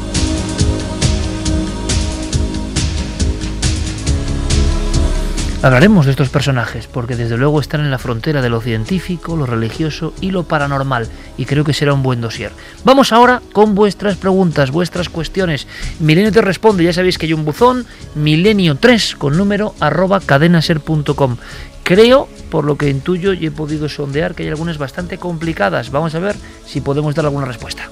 Hablaremos de estos personajes porque desde luego están en la frontera de lo científico, lo religioso y lo paranormal, y creo que será un buen dossier. Vamos ahora con vuestras preguntas, vuestras cuestiones. Milenio te responde, ya sabéis que hay un buzón, milenio tres con número arroba cadenaser punto com. Creo, por lo que intuyo y he podido sondear, que hay algunas bastante complicadas. Vamos a ver si podemos dar alguna respuesta.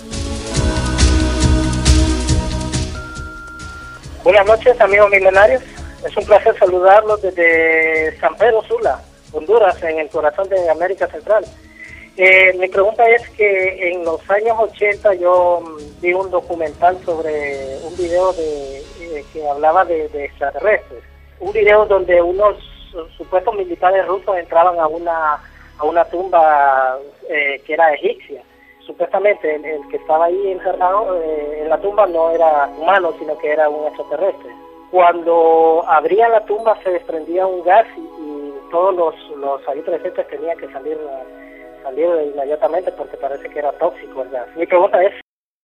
Buenas noches, amigos milenarios. Es un placer saludarlos desde San Pedro Sula, Honduras, en el corazón de América Central. Eh, mi pregunta es que en los años ochenta yo vi un documental sobre un video de, eh, que hablaba de, de extraterrestres. Un video donde unos supuestos militares rusos entraban a una a una tumba eh, que era egipcia. Supuestamente el, el que estaba ahí encerrado eh, en la tumba no era humano, sino que era un extraterrestre. Cuando abrían la tumba se desprendía un gas y, y todos los, los ahí presentes tenían que salir, salir inmediatamente porque parece que era tóxico el gas. Mi pregunta es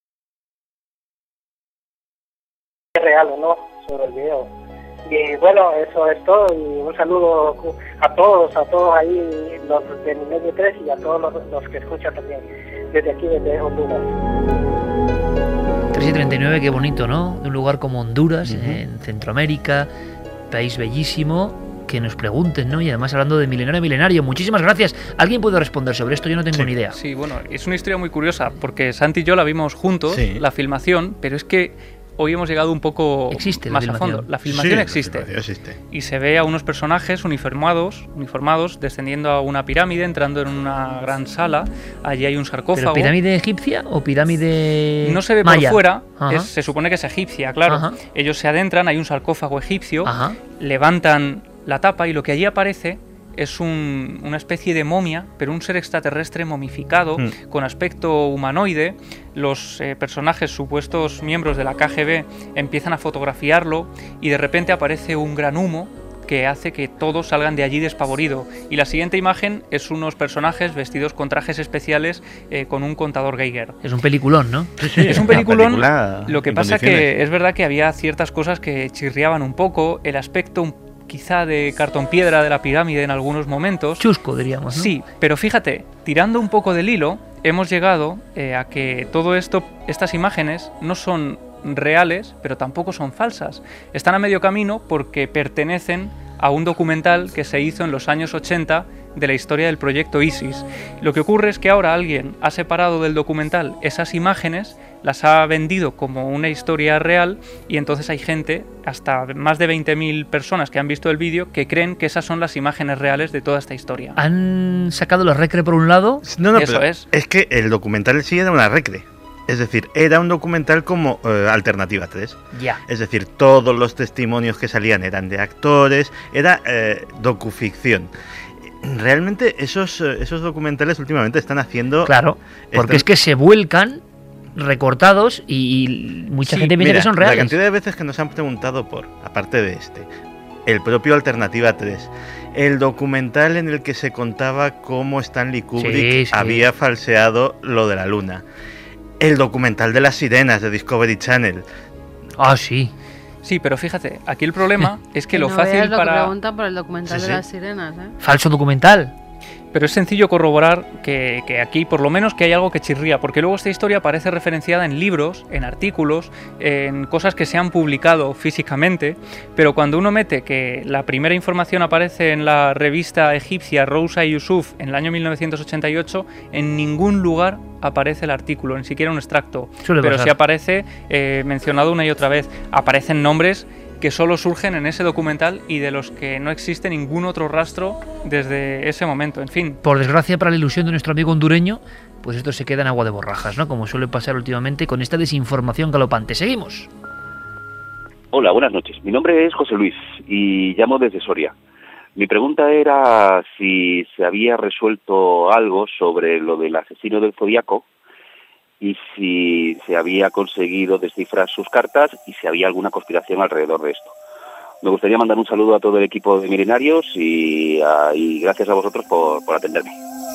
¿es real o no sobre el video? Y bueno, eso es todo y un saludo a todos, a todos ahí, los de Milenio tres y a todos los, los que escuchan también desde aquí, desde Honduras. tres y treinta y nueve, qué bonito, ¿no? De un lugar como Honduras, uh-huh. eh, en Centroamérica, país bellísimo, que nos pregunten, ¿no? Y además hablando de milenario milenario, muchísimas gracias. ¿Alguien puede responder sobre esto? Yo no tengo sí, ni idea. Sí, bueno, es una historia muy curiosa, porque Santi y yo la vimos juntos, sí. la filmación, pero es que hoy hemos llegado un poco existe más a fondo. La filmación sí, existe. La filmación existe. Y se ve a unos personajes uniformados, uniformados descendiendo a una pirámide, entrando en una gran sala. Allí hay un sarcófago. ¿Pero pirámide egipcia o pirámide no se ve maya? Por fuera, es, se supone que es egipcia, claro. Ajá. Ellos se adentran, hay un sarcófago egipcio, Ajá. levantan la tapa y lo que allí aparece es un, una especie de momia, pero un ser extraterrestre momificado, mm. con aspecto humanoide. Los eh, personajes, supuestos miembros de la K G B, empiezan a fotografiarlo y de repente aparece un gran humo que hace que todos salgan de allí despavorido. Y la siguiente imagen es unos personajes vestidos con trajes especiales eh, con un contador Geiger. Es un peliculón, ¿no? Sí, sí, es un peliculón. Lo que pasa condiciones. que es verdad que había ciertas cosas que chirriaban un poco, el aspecto un quizá de cartón piedra de la pirámide en algunos momentos. Chusco, diríamos, ¿no? Sí, pero fíjate, tirando un poco del hilo, hemos llegado eh, a que todo esto, estas imágenes no son reales, pero tampoco son falsas. Están a medio camino porque pertenecen a un documental que se hizo en los años ochenta de la historia del proyecto ISIS. Lo que ocurre es que ahora alguien ha separado del documental esas imágenes, las ha vendido como una historia real y entonces hay gente, hasta más de veinte mil personas que han visto el vídeo, que creen que esas son las imágenes reales de toda esta historia. ¿Han sacado la recre por un lado? No, no, Eso pero es. Es que el documental sí era una recre. Es decir, era un documental como eh, Alternativa tres. Ya. Es decir, todos los testimonios que salían eran de actores, era eh, docuficción. Realmente esos, esos documentales últimamente están haciendo... Claro, porque están... es que se vuelcan recortados y mucha sí, gente piensa mira, que son reales. La cantidad de veces que nos han preguntado por, aparte de este, el propio Alternativa tres, el documental en el que se contaba cómo Stanley Kubrick sí, sí. había falseado lo de la luna, el documental de las sirenas de Discovery Channel. Ah, sí. Sí, pero fíjate, aquí el problema es que, que lo no fácil veas lo para... que preguntan por el documental Sí, de sí. las sirenas, ¿eh? Falso documental. Pero es sencillo corroborar que, que aquí, por lo menos, que hay algo que chirría, porque luego esta historia aparece referenciada en libros, en artículos, en cosas que se han publicado físicamente, pero cuando uno mete que la primera información aparece en la revista egipcia Rousa y Yusuf en el año mil novecientos ochenta y ocho, en ningún lugar aparece el artículo, ni siquiera un extracto. Suele pero pasar. sí aparece eh, mencionado una y otra vez. Aparecen nombres que solo surgen en ese documental y de los que no existe ningún otro rastro desde ese momento. En fin. Por desgracia, para la ilusión de nuestro amigo hondureño, pues esto se queda en agua de borrajas, ¿no? Como suele pasar últimamente con esta desinformación galopante. Seguimos. Hola, buenas noches. Mi nombre es José Luis y llamo desde Soria. Mi pregunta era si se había resuelto algo sobre lo del asesino del Zodíaco y si se había conseguido descifrar sus cartas y si había alguna conspiración alrededor de esto. Me gustaría mandar un saludo a todo el equipo de Milenarios y, a, y gracias a vosotros por, por atenderme.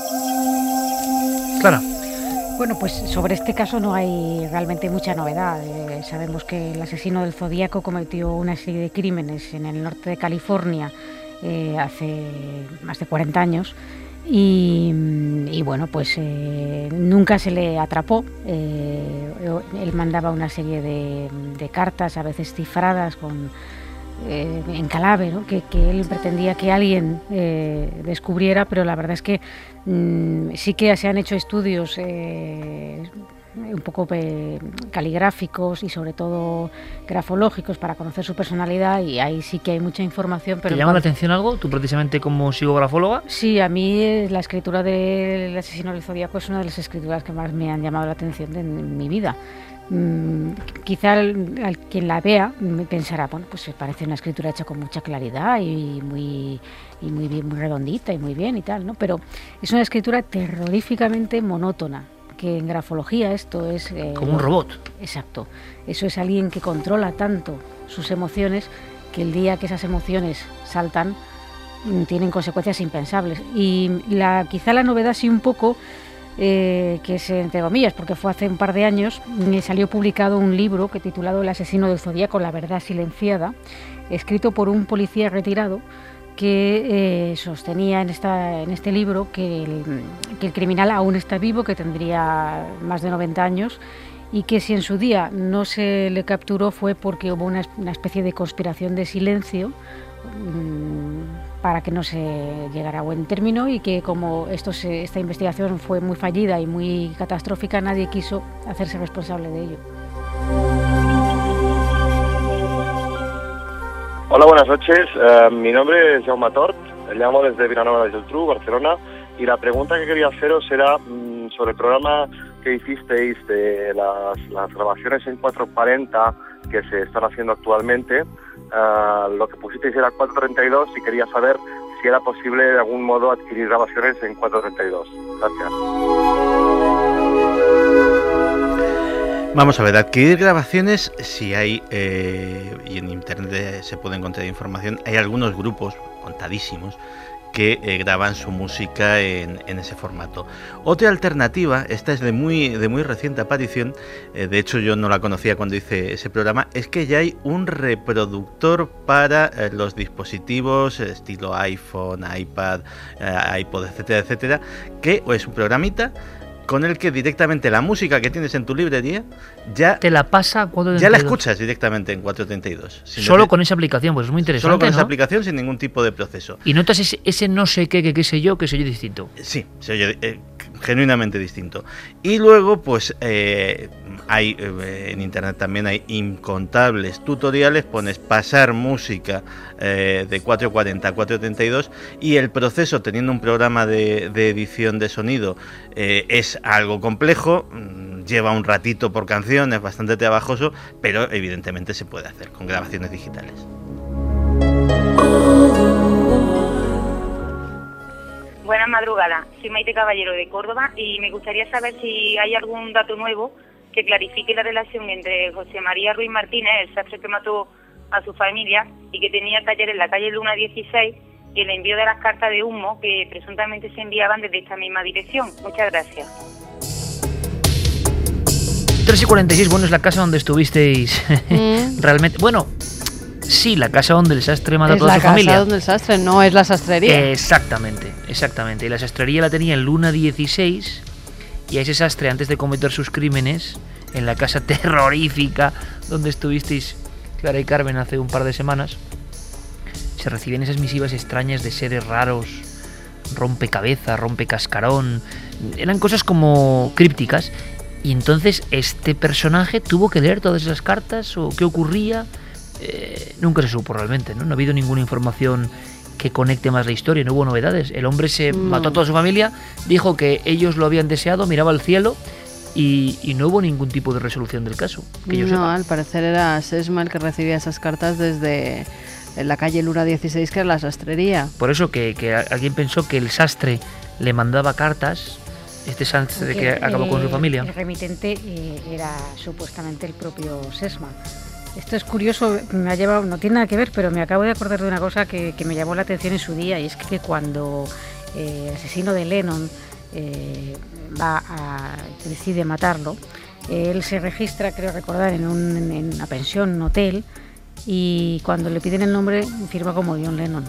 Clara. Bueno, pues sobre este caso no hay realmente mucha novedad. Eh, sabemos que el asesino del Zodíaco cometió una serie de crímenes en el norte de California eh, hace más de cuarenta años. Y, y bueno, pues eh, nunca se le atrapó. Eh, él mandaba una serie de, de cartas, a veces cifradas, con, eh, en clave, ¿no? que, que él pretendía que alguien eh, descubriera, pero la verdad es que mm, sí que se han hecho estudios eh, un poco eh, caligráficos y sobre todo grafológicos para conocer su personalidad, y ahí sí que hay mucha información. Pero ¿Te llama la atención algo? ¿Tú precisamente como psicografóloga? Sí, a mí eh, la escritura del asesino del Zodíaco es una de las escrituras que más me han llamado la atención de, en mi vida. Mm, quizá al, al quien la vea me pensará, bueno, pues parece una escritura hecha con mucha claridad y muy y muy bien, muy redondita y muy bien y tal, ¿no? Pero es una escritura terroríficamente monótona, que en grafología esto es... Eh, como un robot. Exacto. Eso es alguien que controla tanto sus emociones que el día que esas emociones saltan tienen consecuencias impensables. Y la, quizá la novedad sí un poco, eh, que es entre comillas, porque fue hace un par de años, me salió publicado un libro que titulado El asesino del Zodíaco, la verdad silenciada, escrito por un policía retirado que eh, sostenía en, esta, en este libro que el, que el criminal aún está vivo, que tendría más de noventa años, y que si en su día no se le capturó fue porque hubo una, una especie de conspiración de silencio mmm, para que no se llegara a buen término, y que como esto se, esta investigación fue muy fallida y muy catastrófica, nadie quiso hacerse responsable de ello. Hola, buenas noches. Uh, mi nombre es Jaume Tort, llamo desde Vilanova de Geltrú, Barcelona, y la pregunta que quería haceros era mmm, sobre el programa que hicisteis de las, las grabaciones en cuatrocientos cuarenta que se están haciendo actualmente. Uh, lo que pusisteis era cuatrocientos treinta y dos y quería saber si era posible de algún modo adquirir grabaciones en cuatrocientos treinta y dos. Gracias. Vamos a ver, adquirir grabaciones, si hay, eh, y en internet se puede encontrar información, hay algunos grupos, contadísimos, que eh, graban su música en, en ese formato. Otra alternativa, esta es de muy, de muy reciente aparición, eh, de hecho yo no la conocía cuando hice ese programa, es que ya hay un reproductor para eh, los dispositivos eh, estilo iPhone, iPad, eh, iPod, etcétera, etcétera, que es un programita con el que directamente la música que tienes en tu librería ya te la pasa a cuatrocientos treinta y dos. Ya la escuchas directamente en cuatrocientos treinta y dos. Solo con esa aplicación, pues es muy interesante. Solo con ¿no? esa aplicación, sin ningún tipo de proceso. Y notas ese, ese no sé qué, que qué sé yo, que sé yo distinto. Sí, se oye, eh, genuinamente distinto. Y luego, pues eh, hay eh, en internet también hay incontables tutoriales, pones pasar música eh, de cuatrocientos cuarenta a cuatrocientos treinta y dos y el proceso, teniendo un programa de, de edición de sonido, eh, es algo complejo, lleva un ratito por canción, es bastante trabajoso, pero evidentemente se puede hacer con grabaciones digitales. Buenas madrugadas, soy Maite Caballero de Córdoba y me gustaría saber si hay algún dato nuevo que clarifique la relación entre José María Ruiz Martínez, el sastre que mató a su familia y que tenía taller en la calle Luna dieciséis, y el envío de las cartas de humo que presuntamente se enviaban desde esta misma dirección. Muchas gracias. tres y cuarenta y seis, bueno, es la casa donde estuvisteis mm. realmente. Bueno, sí, la casa donde el sastre mató a toda su familia. Es la casa donde el sastre, no es la sastrería. Exactamente, exactamente. Y la sastrería la tenía en Luna dieciséis, y a ese sastre, antes de cometer sus crímenes, en la casa terrorífica donde estuvisteis Clara y Carmen hace un par de semanas, se recibían esas misivas extrañas de seres raros, rompecabezas, rompecascarón. Eran cosas como crípticas. Y entonces este personaje tuvo que leer todas esas cartas, o qué ocurría. Eh, nunca se supo realmente, ¿no? No ha habido ninguna información que conecte más la historia, no hubo novedades. El hombre se no. mató a toda su familia, dijo que ellos lo habían deseado, miraba al cielo y, y no hubo ningún tipo de resolución del caso. Que yo no, sepa. Al parecer era Sesma el que recibía esas cartas desde la calle Luna dieciséis, que era la sastrería. Por eso que, que alguien pensó que el sastre le mandaba cartas, este sastre que acabó con su familia. El remitente eh, era supuestamente el propio Sesma. Esto es curioso, me ha llevado, no tiene nada que ver, pero me acabo de acordar de una cosa que, que me llamó la atención en su día, y es que cuando eh, el asesino de Lennon eh, va a, decide matarlo, eh, él se registra, creo recordar, en, un, en una pensión, un hotel, y cuando le piden el nombre firma como John Lennon.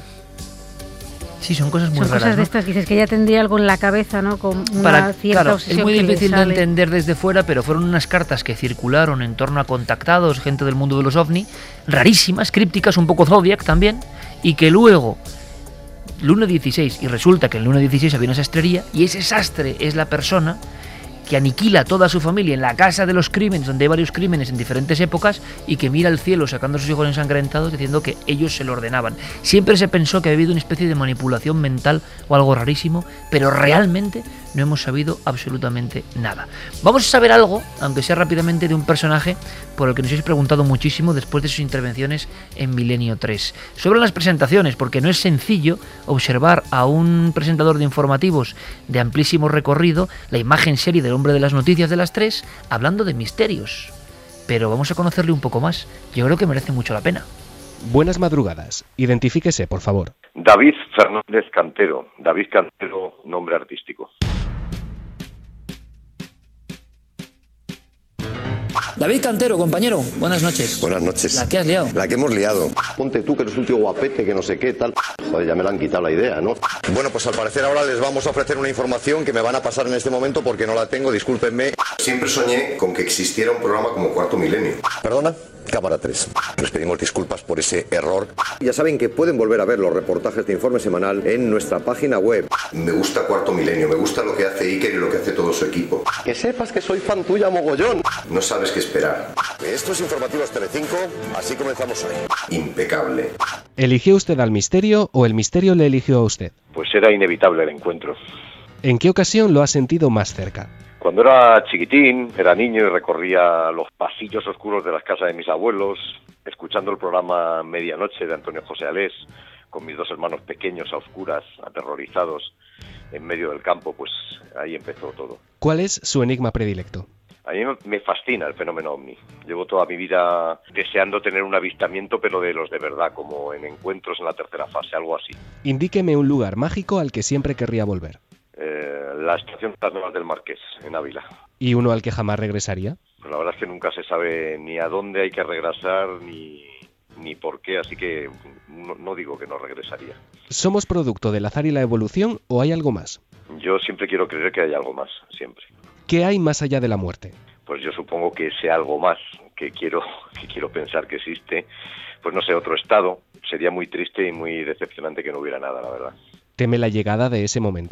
Sí, son cosas muy son raras, cosas de ¿no? estas, dices que ya tendría algo en la cabeza, ¿no? Con una Para, cierta claro, obsesión. es muy que difícil le de sale. entender desde fuera, pero fueron unas cartas que circularon en torno a contactados, gente del mundo de los ovni, rarísimas, crípticas, un poco Zodiac también, y que luego, Luna dieciséis, y resulta que en Luna dieciséis había una sastrería, y ese sastre es la persona que aniquila a toda su familia en la casa de los crímenes, donde hay varios crímenes en diferentes épocas, y que mira al cielo sacando a sus hijos ensangrentados diciendo que ellos se lo ordenaban. Siempre se pensó que había habido una especie de manipulación mental o algo rarísimo, pero realmente no hemos sabido absolutamente nada. Vamos a saber algo, aunque sea rápidamente, de un personaje por el que nos habéis preguntado muchísimo después de sus intervenciones en Milenio tres. Sobre las presentaciones, porque no es sencillo observar a un presentador de informativos de amplísimo recorrido, la imagen serie del hombre de las noticias de las tres, hablando de misterios. Pero vamos a conocerle un poco más. Yo creo que merece mucho la pena. Buenas madrugadas. Identifíquese, por favor. David Fernández Cantero. David Cantero, nombre artístico. David Cantero, compañero, buenas noches. Buenas noches. ¿La que has liado? La que hemos liado. Ponte tú que eres un tío guapete, que no sé qué, tal. Joder, ya me la han quitado la idea, ¿no? Bueno, pues al parecer ahora les vamos a ofrecer una información que me van a pasar en este momento porque no la tengo, discúlpenme. Siempre soñé con que existiera un programa como Cuarto Milenio. ¿Perdona? Cámara tres. Les pedimos disculpas por ese error. Ya saben que pueden volver a ver los reportajes de Informe Semanal en nuestra página web. Me gusta Cuarto Milenio, me gusta lo que hace Iker y lo que hace todo su equipo. Que sepas que soy fan tuya, mogollón. No sabes qué esperar. Esto es Informativos Telecinco, así comenzamos hoy. Impecable. ¿Eligió usted al misterio o el misterio le eligió a usted? Pues era inevitable el encuentro. ¿En qué ocasión lo ha sentido más cerca? Cuando era chiquitín, era niño y recorría los pasillos oscuros de las casas de mis abuelos, escuchando el programa Medianoche de Antonio José Alés, con mis dos hermanos pequeños a oscuras, aterrorizados, en medio del campo, pues ahí empezó todo. ¿Cuál es su enigma predilecto? A mí me fascina el fenómeno ovni. Llevo toda mi vida deseando tener un avistamiento, pero de los de verdad, como en encuentros en la tercera fase, algo así. Indíqueme un lugar mágico al que siempre querría volver. Eh, la estación de las Nuevas del Marqués, en Ávila. ¿Y uno al que jamás regresaría? Pues la verdad es que nunca se sabe ni a dónde hay que regresar, ni, ni por qué, así que no, no digo que no regresaría. ¿Somos producto del azar y la evolución o hay algo más? Yo siempre quiero creer que hay algo más, siempre. ¿Qué hay más allá de la muerte? Pues yo supongo que ese algo más, que quiero, que quiero pensar que existe, pues no sé, otro estado. Sería muy triste y muy decepcionante que no hubiera nada, la verdad. ¿Teme la llegada de ese momento?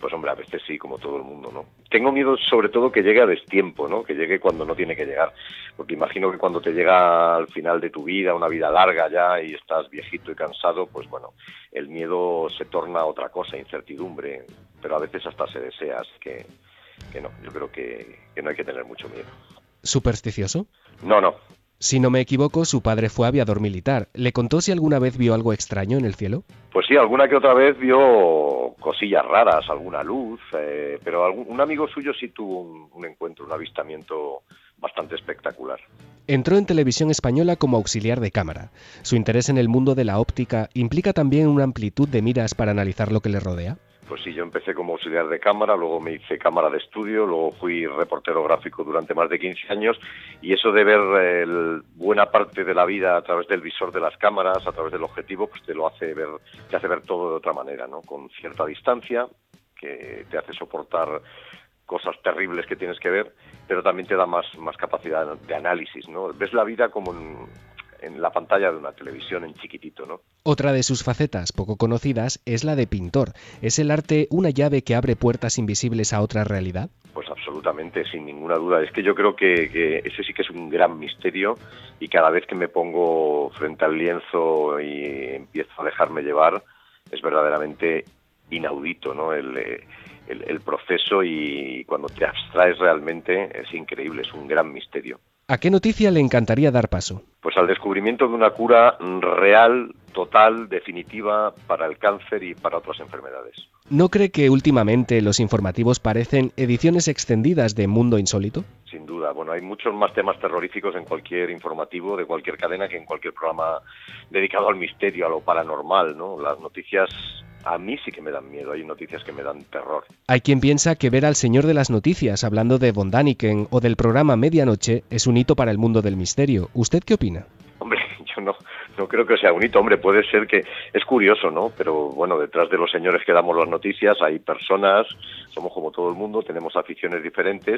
Pues hombre, a veces sí, como todo el mundo, ¿no? Tengo miedo sobre todo que llegue a destiempo, ¿no? Que llegue cuando no tiene que llegar. Porque imagino que cuando te llega al final de tu vida, una vida larga ya, y estás viejito y cansado, pues bueno, el miedo se torna otra cosa, incertidumbre, pero a veces hasta se desea, así que, que no, yo creo que, que no hay que tener mucho miedo. ¿Supersticioso? No, no. Si no me equivoco, su padre fue aviador militar. ¿Le contó si alguna vez vio algo extraño en el cielo? Pues sí, alguna que otra vez vio cosillas raras, alguna luz, eh, pero algún, un amigo suyo sí tuvo un, un encuentro, un avistamiento bastante espectacular. Entró en Televisión Española como auxiliar de cámara. Su interés en el mundo de la óptica implica también una amplitud de miras para analizar lo que le rodea. Pues sí, yo empecé como auxiliar de cámara, luego me hice cámara de estudio, luego fui reportero gráfico durante más de quince años, y eso de ver el, buena parte de la vida a través del visor de las cámaras, a través del objetivo, pues te lo hace ver, te hace ver todo de otra manera, ¿no? Con cierta distancia, que te hace soportar cosas terribles que tienes que ver, pero también te da más, más capacidad de análisis, ¿no? Ves la vida como en, en la pantalla de una televisión en chiquitito, ¿no? Otra de sus facetas poco conocidas es la de pintor. ¿Es el arte una llave que abre puertas invisibles a otra realidad? Pues absolutamente, sin ninguna duda. Es que yo creo que, que ese sí que es un gran misterio, y cada vez que me pongo frente al lienzo y empiezo a dejarme llevar, es verdaderamente inaudito, ¿no? El, el, el proceso, y cuando te abstraes realmente es increíble, es un gran misterio. ¿A qué noticia le encantaría dar paso? Pues al descubrimiento de una cura real, total, definitiva para el cáncer y para otras enfermedades. ¿No cree que últimamente los informativos parecen ediciones extendidas de Mundo Insólito? Sin duda. Bueno, hay muchos más temas terroríficos en cualquier informativo de cualquier cadena que en cualquier programa dedicado al misterio, a lo paranormal, ¿no? Las noticias a mí sí que me dan miedo, hay noticias que me dan terror. Hay quien piensa que ver al señor de las noticias hablando de von Däniken o del programa Medianoche es un hito para el mundo del misterio. ¿Usted qué opina? Hombre, yo no, no creo que sea un hito. Hombre, puede ser que... Es curioso, ¿no? Pero bueno, detrás de los señores que damos las noticias hay personas, somos como todo el mundo, tenemos aficiones diferentes,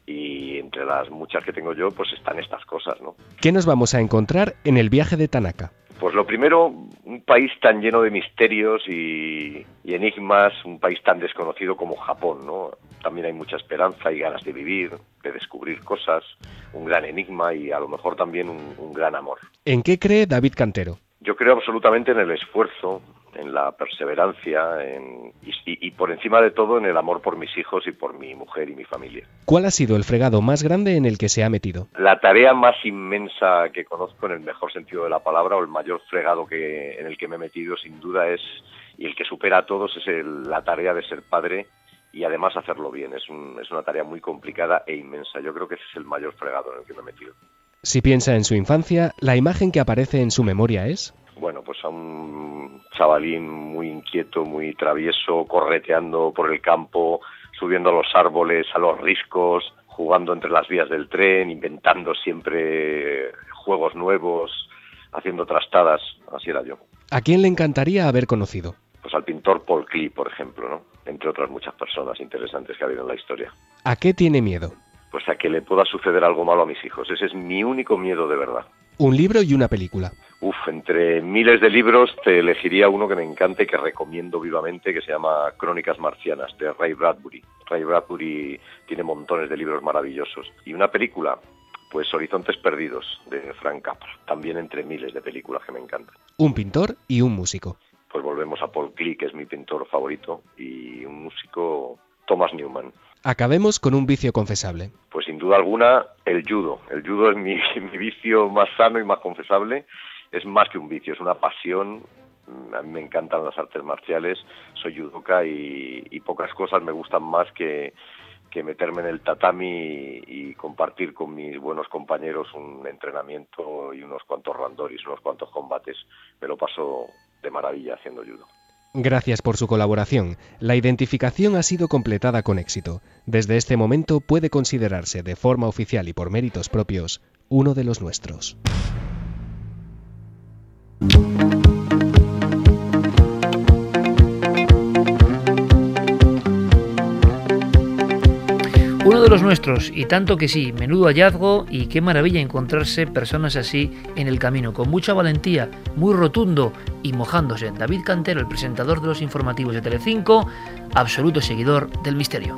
y entre las muchas que tengo yo, pues están estas cosas, ¿no? ¿Qué nos vamos a encontrar en el viaje de Tanaka? Pues lo primero, un país tan lleno de misterios y, y enigmas, un país tan desconocido como Japón, ¿no? También hay mucha esperanza y ganas de vivir, de descubrir cosas, un gran enigma y a lo mejor también un, un gran amor. ¿En qué cree David Cantero? Yo creo absolutamente en el esfuerzo, en la perseverancia, en, y, y, y por encima de todo en el amor por mis hijos y por mi mujer y mi familia. ¿Cuál ha sido el fregado más grande en el que se ha metido? La tarea más inmensa que conozco en el mejor sentido de la palabra, o el mayor fregado que, en el que me he metido, sin duda es, y el que supera a todos, es el, la tarea de ser padre y además hacerlo bien. Es, un, es una tarea muy complicada e inmensa. Yo creo que ese es el mayor fregado en el que me he metido. Si piensa en su infancia, ¿la imagen que aparece en su memoria es? Bueno, pues a un chavalín muy inquieto, muy travieso, correteando por el campo, subiendo a los árboles, a los riscos, jugando entre las vías del tren, inventando siempre juegos nuevos, haciendo trastadas. Así era yo. ¿A quién le encantaría haber conocido? Pues al pintor Paul Klee, por ejemplo, ¿no? Entre otras muchas personas interesantes que ha habido en la historia. ¿A qué tiene miedo? Pues a que le pueda suceder algo malo a mis hijos. Ese es mi único miedo de verdad. Un libro y una película. Uf, entre miles de libros te elegiría uno que me encanta y que recomiendo vivamente, que se llama Crónicas Marcianas, de Ray Bradbury. Ray Bradbury tiene montones de libros maravillosos. Y una película, pues Horizontes Perdidos, de Frank Capra. También entre miles de películas que me encantan. Un pintor y un músico. Pues volvemos a Paul Klee, que es mi pintor favorito, y un músico, Thomas Newman. Acabemos con un vicio confesable. Pues sin duda alguna, el judo. El judo es mi, mi vicio más sano y más confesable. Es más que un vicio, es una pasión. A mí me encantan las artes marciales, soy judoka y, y pocas cosas me gustan más que, que meterme en el tatami y, y compartir con mis buenos compañeros un entrenamiento y unos cuantos randoris, unos cuantos combates. Me lo paso de maravilla haciendo judo. Gracias por su colaboración. La identificación ha sido completada con éxito. Desde este momento puede considerarse de forma oficial y por méritos propios uno de los nuestros. Uno de los nuestros, y tanto que sí, menudo hallazgo y qué maravilla encontrarse personas así en el camino, con mucha valentía, muy rotundo y mojándose. David Cantero, el presentador de los informativos de Telecinco, absoluto seguidor del misterio.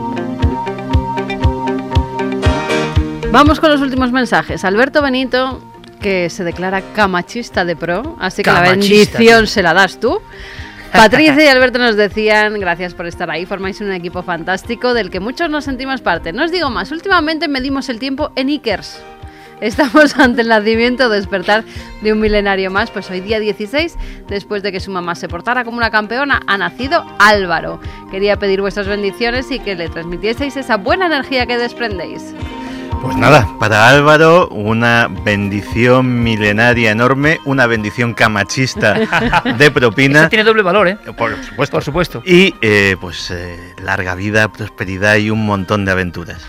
Vamos con los últimos mensajes. Alberto Benito, que se declara camachista de pro, así que camachista, la bendición tío. Se la das tú. Patricia y Alberto nos decían, gracias por estar ahí, formáis un equipo fantástico del que muchos nos sentimos parte. No os digo más, últimamente medimos el tiempo en Ikers. Estamos ante el nacimiento o despertar de un milenario más, pues hoy día dieciséis, después de que su mamá se portara como una campeona, ha nacido Álvaro. Quería pedir vuestras bendiciones y que le transmitieseis esa buena energía que desprendéis. Pues nada, para Álvaro una bendición milenaria enorme, una bendición camachista de propina. Eso tiene doble valor, ¿eh? Por supuesto. Por supuesto. Y eh, pues eh, larga vida, prosperidad y un montón de aventuras.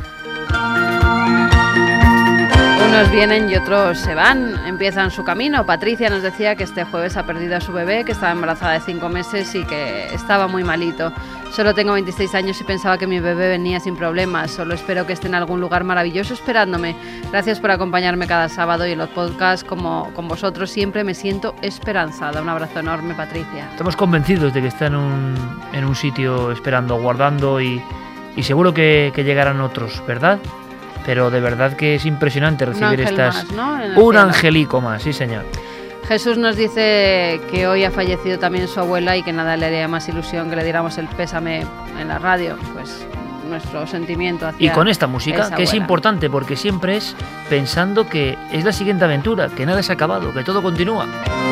Unos vienen y otros se van, empiezan su camino. Patricia nos decía que este jueves ha perdido a su bebé, que estaba embarazada de cinco meses y que estaba muy malito. Solo tengo veintiséis años y pensaba que mi bebé venía sin problemas. Solo espero que esté en algún lugar maravilloso esperándome. Gracias por acompañarme cada sábado y en los podcasts. Como con vosotros siempre me siento esperanzada. Un abrazo enorme, Patricia. Estamos convencidos de que está en un, en un sitio esperando, guardando y, y seguro que, que llegarán otros, ¿verdad? Pero de verdad que es impresionante recibir estas... Más, ¿no? Un cielo. Angelico más, sí señor. Jesús nos dice que hoy ha fallecido también su abuela y que nada le haría más ilusión que le diéramos el pésame en la radio. Pues nuestro sentimiento hacia... Y con esta música, que es importante porque siempre es pensando que es la siguiente aventura, que nada se ha acabado, que todo continúa.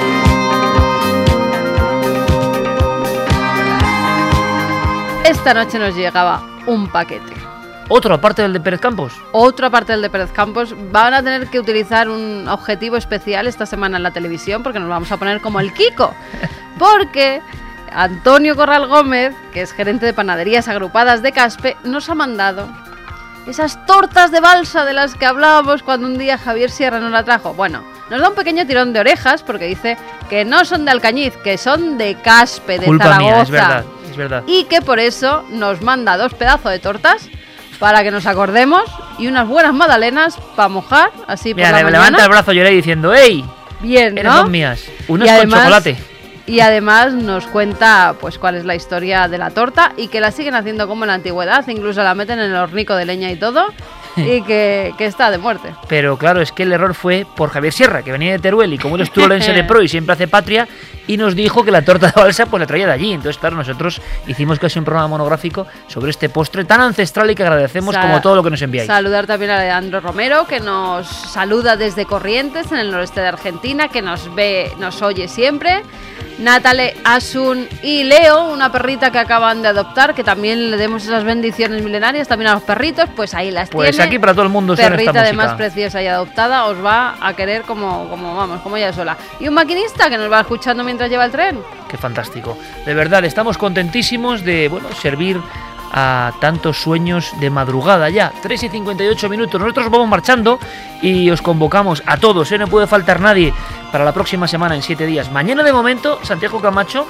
Esta noche nos llegaba un paquete. ¿Otro aparte del de Pérez Campos? Otro aparte del de Pérez Campos. Van a tener que utilizar un objetivo especial esta semana en la televisión porque nos vamos a poner como el Kiko. Porque Antonio Corral Gómez, que es gerente de panaderías agrupadas de Caspe, nos ha mandado esas tortas de balsa de las que hablábamos cuando un día Javier Sierra nos la trajo. Bueno, nos da un pequeño tirón de orejas porque dice que no son de Alcañiz, que son de Caspe, de Culpa Zaragoza. Mía, es verdad, es verdad. Y que por eso nos manda dos pedazos de tortas para que nos acordemos y unas buenas magdalenas para mojar, así por Mira, la le mañana. levanta el brazo Lloré diciendo ¡ey! Bien, ¿no? Eres son mías. Unas y con además, chocolate. Y además nos cuenta pues cuál es la historia de la torta y que la siguen haciendo como en la antigüedad, incluso la meten en el hornico de leña y todo, y que, que está de muerte. Pero claro, es que el error fue por Javier Sierra, que venía de Teruel y como él es turolense de pro y siempre hace patria, y nos dijo que la torta de balsa pues la traía de allí. Entonces, claro, nosotros hicimos casi un programa monográfico sobre este postre tan ancestral y que agradecemos Sa- como todo lo que nos enviáis. Saludar también a Leandro Romero, que nos saluda desde Corrientes, en el noreste de Argentina, que nos ve, nos oye siempre. Natale, Asun y Leo, una perrita que acaban de adoptar, que también le demos esas bendiciones milenarias también a los perritos, pues ahí las pues tiene. Aquí para todo el mundo suena perrita esta música. Además preciosa y adoptada, os va a querer como, como vamos, como ella sola. Y un maquinista que nos va escuchando mientras lleva el tren. Qué fantástico. De verdad, estamos contentísimos de, bueno, servir a tantos sueños de madrugada ya. tres y cincuenta y ocho minutos. Nosotros vamos marchando y os convocamos a todos, ¿eh? No puede faltar nadie para la próxima semana en siete días. Mañana de momento, Santiago Camacho,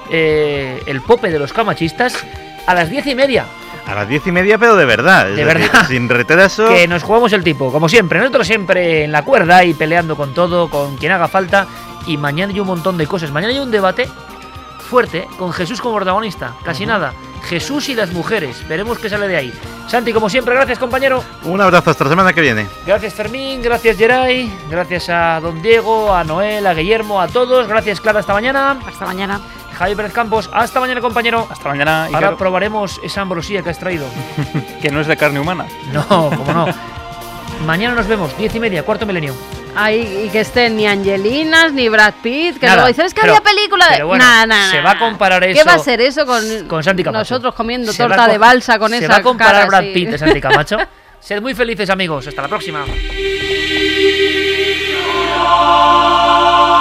eh, el pope de los camachistas, a las diez y media. A las diez y media, pero de verdad. De verdad. Decir, sin retraso. Que nos jugamos el tipo, como siempre. Nosotros siempre en la cuerda y peleando con todo, con quien haga falta. Y mañana hay un montón de cosas. Mañana hay un debate fuerte, con Jesús como protagonista. Casi uh-huh. nada. Jesús y las mujeres. Veremos qué sale de ahí. Santi, como siempre, gracias, compañero. Un abrazo hasta la semana que viene. Gracias, Fermín. Gracias, Geray. Gracias a don Diego, a Noel, a Guillermo, a todos. Gracias, Clara. Hasta mañana. Hasta mañana. Javi Pérez Campos. Hasta mañana, compañero. Hasta mañana. Ahora Iker. Probaremos esa ambrosía que has traído. Que no es de carne humana. No, cómo no. Mañana nos vemos, diez y media, cuarto milenio. Ay, y que estén ni Angelinas ni Brad Pitt, que nada, luego dicen, es que pero, había película de... Bueno, nah, nah, se nah. va a comparar eso... ¿Qué va a ser eso con, con Santi Camacho? Nosotros comiendo se torta de balsa con se esa cara. Se va a comparar cara, Brad sí. Pitt de Santi Camacho. Sed muy felices, amigos. Hasta la próxima.